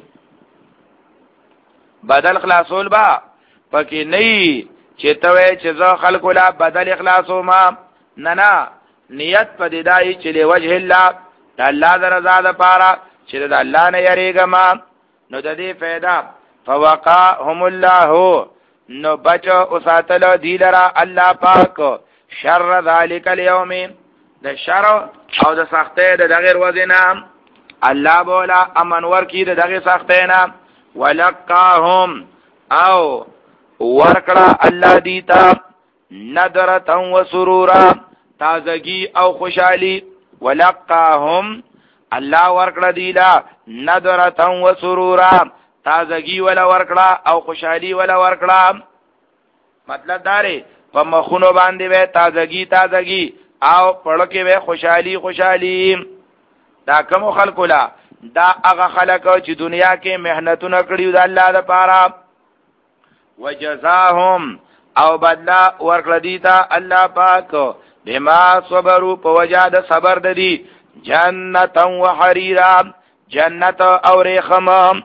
بدل خلاصول با پکې نه چې ته چې زه خلکو لا بدل اخلاصو ما نه نه نیت پدې دای چې لوجه الله د الله درزا د پاره چې د الله نه یریګما نو د دې फायदा فوقاهم الله نو بچ او ساتل دی لرا الله پاک شر ذالک اليوم د شر او د سختې د غیر وزنا الله بولا امن ورکی د دغه سختینا ولقاهم او ورکړه الله دیتا نظرتا و سرورا تازگی او خوشحالی ولقاهم الله ورکړه دیلا نظرتا و سرورا تازگی ولا ورکړه او خوشحالی ولا ورکړه مطلب داره په مخونو باندې وې تازگی تازگی او پړکه وې خوشحالی خوشحالی دا کوم خلکو لا دا هغه خلک چې دنیا کې مهنتونه کړیو د الله لپاره وجزاهم او بدلا ورکړه دیتا الله پاک بما صبروا په وجه د صبر د دي جنتا وحریرا جنت او رخم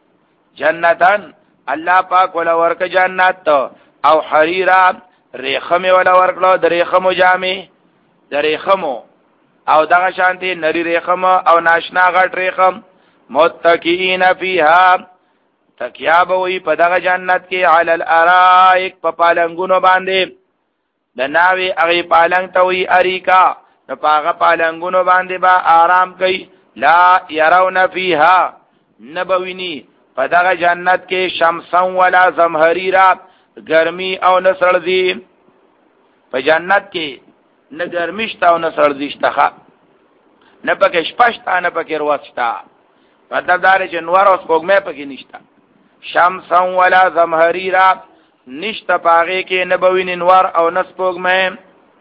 جنتن الله پاک ولا ورک جنت او حریرا رخم ولا ورکلو د رخم جامې د رخم او دغه شانتي نری رخم او ناشنا غټ رخم متکئین فیها تکیاب وی په دغه جنت کې علی الارائک په پالنګونو باندې د ناوی هغه پالنګ ته وی اریکا په هغه پالنګونو باندې با آرام کوي لا يرون فیها نبوینی په دغه جنت کې شمسا ولا زمهریرا ګرمي او نسړځي په جنت کې نه ګرمشت او نسړځي شته نه پکې شپشتا نه پکې وروستا مطلب دا چې نور اوس کومه پکې نشتا شمسا ولا زمهریرا نشتا پاغه کې نبوین نور او نسپوګمه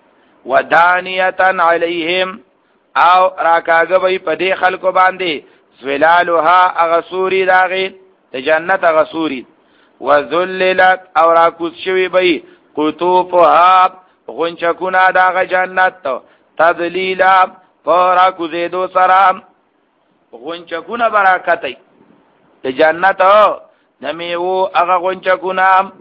ودانیتن علیهم او راکاګوي په دې خلکو باندې زلالها اغسوری داغی د جنت اغسوری وذللت او راکوز شوی بی قطوفها غنچکونا داغ جنت تذلیلا پر راکوزیدو سرام غنچکونا براکتی د جنت نمیو اغا غنچکونا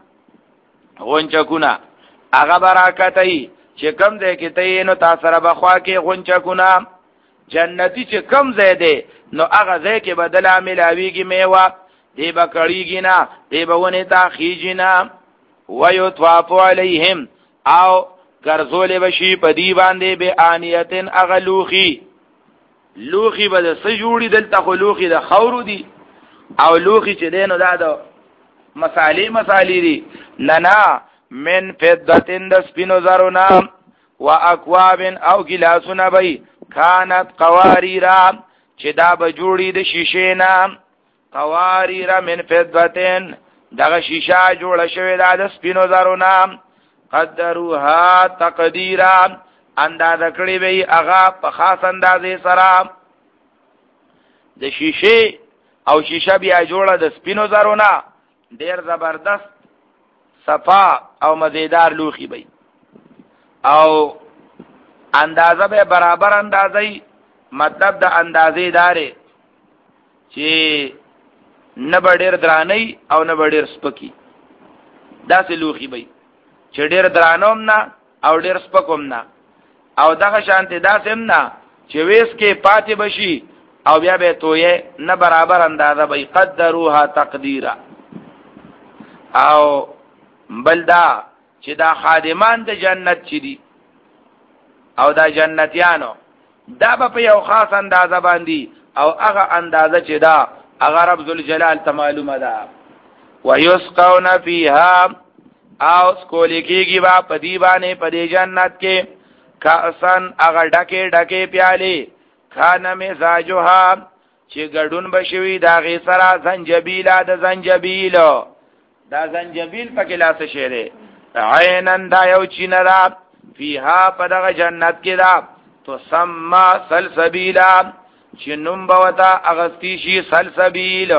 غنچکونا اغا براکتی چې کم ځای کې ته نو تاسو سره بخوا کې غنچکونا جنتی چې کم ځای دی نو هغه ځای کې بدلا ملاویږي میوه دی بکړیږي نه دی بونه تا خيږي نه ويطواف عليهم او ګرځول بشي په دی باندې به انیتن اغلوخي لوخي به څه جوړي دلته خو لوخي د خورو دي او لوخي چې دینو دا د مصالې مصالې دي نه نه من فضتن د سپینو زرونه واکواب او ګلاسونه به كانت قواریرا چې دا به جوړي د شیشې نه قواریرا من فضتن دغه شیشه جوړه شوی دا د سپینو زرونه قدروها تقدیرا اندازه کړی وي هغه په خاص اندازې سره د شیشه او شیشه بیا جوړه د سپینو زرونه ډیر زبردست صفا او مزیدار لوخي بي او اندازه به برابر اندازې مطلب د اندازې دارې چې نه به ډېر درانه او نه به ډېر سپکي داسې لوخي بي چې ډېر درانه هم نه او ډېر سپک هم نه او دغه شانتې داسې هم نه چې ویس کې پاتې بشي او بیا به تویې نه برابر اندازه بي قدروها تقدیرا او بل دا چې دا خادمان د جنت چي دي او دا جنتیانو دا به په یو خاص اندازه باندې او هغه اندازه چې دا هغه رب ذوالجلال ته معلومه ده ويسقون فيها او سکولیکیږي با په دی باندې په دې جنت کې کاسن هغه ډکه ډکه پیاله خانه مزاجها چې ګډون بشوي دا غي سره زنجبیل د زنجبیل دا زنجبیل په کلاس شهره عینن دا یو چینرا فیها په دغه جنت کې دا تو سما سلسبیلا چې نوم بوتا اغستی شي سلسبیل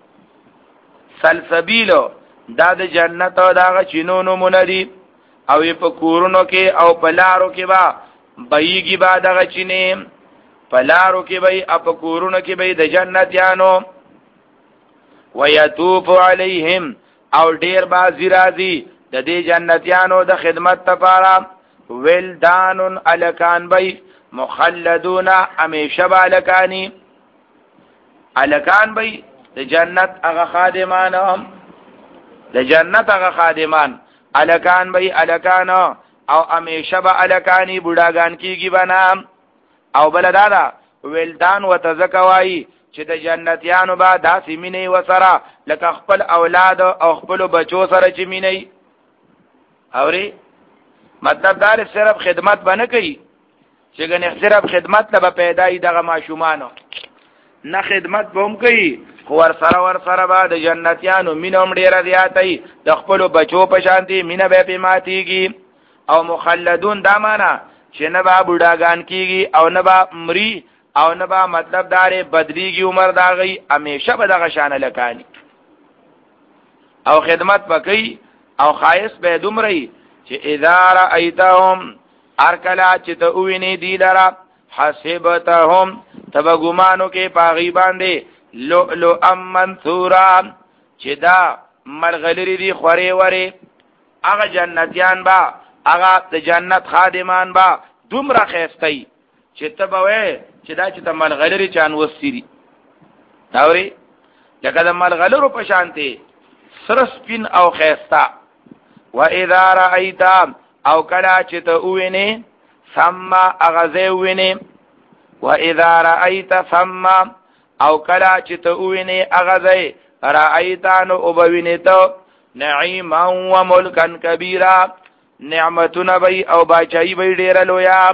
سلسبیل دا د جنت او دغه چینونو مندي او په کورونو کې او په لارو کې با بېږي با دغه چینه په لارو کې به اپ کورونو کې به د جنت یانو ويطوف علیهم او ډیر بازی راځي د دې جنتیانو د خدمت لپاره ولدان الکان بی مخلدون همیشه بالکانی الکان بی د جنت هغه خادمان د جنت هغه خادمان الکان بی الکان او همیشه به الکانی بوډاګان کیږي بنا او بلدادا ولدان وتزکوای چې د جنتیانو با داسې مینې وسره لکه خپل اولاد او خپل بچو سره چې مینې اوري مطلب دا صرف خدمت باندې کوي چې ګنې صرف خدمت ته پیدای دغه ماشومانو نه خدمت به هم کوي خو ور سره ور سره به د جنتیانو مینوم ډیره زیاتې د خپل بچو په شانتي مینه به پېماتيږي او مخلدون دا معنا چې نه به بوډاګان کیږي او نه به مري او نه به مطلب دارې بدلیږي عمر داغي همیشه به دغه شان لکانی او خدمت وکي او خایس به دومره چې اذا رأيتهم ارکلا چې ته ویني دي لرا حسبتهم تبغمانو کې پاغي باندې لؤلؤ منثورا چې دا مرغلری دي خوري وره هغه جنتیان با هغه د جنت خادمان با دومره خېستای چې ته به وې چې دا چې ته مرغلری چان وستري تاوري لکه د مرغلرو په شانتي سرسپین او خېستا واذا رأيت او کلا چې ته ویني ثم اغذ ویني واذا رأيت ثم او کلا چې ته ویني اغذ رأيتان او بوینه ته نعیما وملکا کبیرا نعمتنا بی او باچایی بی ډیر لویا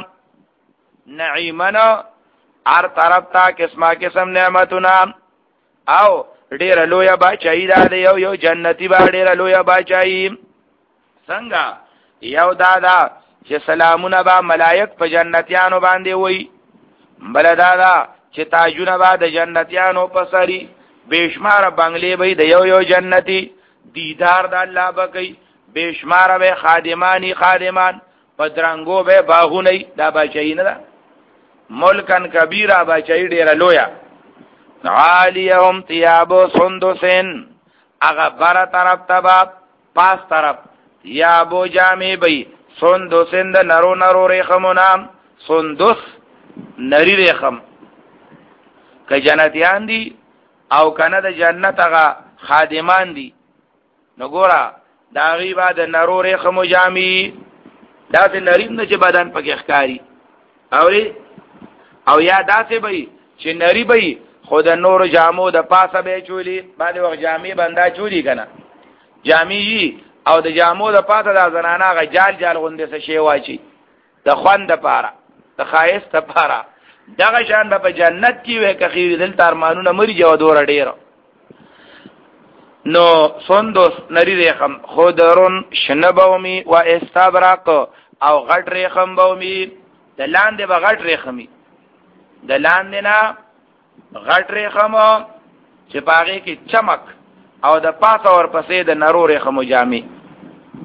نعیمنا ار طرف تا قسمه قسم نعمتنا او ډیر لویا باچایی دا یو یو جنتی با ډیر لویا باچایی څنګه یو دادا چې سلامونه با ملائک په جنتیانو باندې وای بل دادا چې تاجونه با د جنتیانو په سری بشمار بنگلې به د یو یو جنتی دیدار د الله بکی بشمار به خادمانی خادمان پدرنګو به باغونی دا بچی نه دا ملکن کبیره بچی ډیر لویا عالیهم ثياب سندسن هغه بر طرف تبا پاس طرف یا بو جامې بی سندسن د نرو نرو ریخمونه سندس نری ریخم که جنتیان دی او کنه د جنت هغه خادمان دی نو ګورا دا غیبا د نرو ریخمو جامې دا د نریم نه چې بدن پکې ښکاری اوري او یا داسې بی چې نری بی خود نور جامو د پاسه به چولی باندې وخت جامې بندا چولی کنه جامې او د جامو د پاسه د زنانه غ جال جال غوندې څه شی واچي د خوند لپاره د خایس لپاره دغه شان په جنت کې وې کخیر دل تارمانونه مری جو دور ډیر نو سندوس نری ریخم خودرون شنبومی و استبرق او غټ ریخم بومی د لاندې به غټ ریخمی د لاندې نه غټ ریخم چې پاغه کې چمک او د پاسه ور پسې د نرو ریخم جامې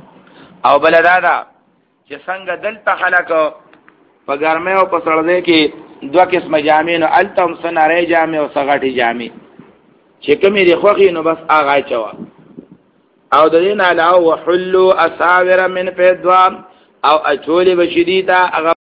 او بلدادا چې څنګه دلته خلک په ګرمه او په سړځي کې دوه قسمه جامې نو التم سناره جامې او سغاټي جامې چې کومې د خوخي نو بس هغه چوا او د دین علاوه وحلوا اساور من فضه او اچول بشدیتا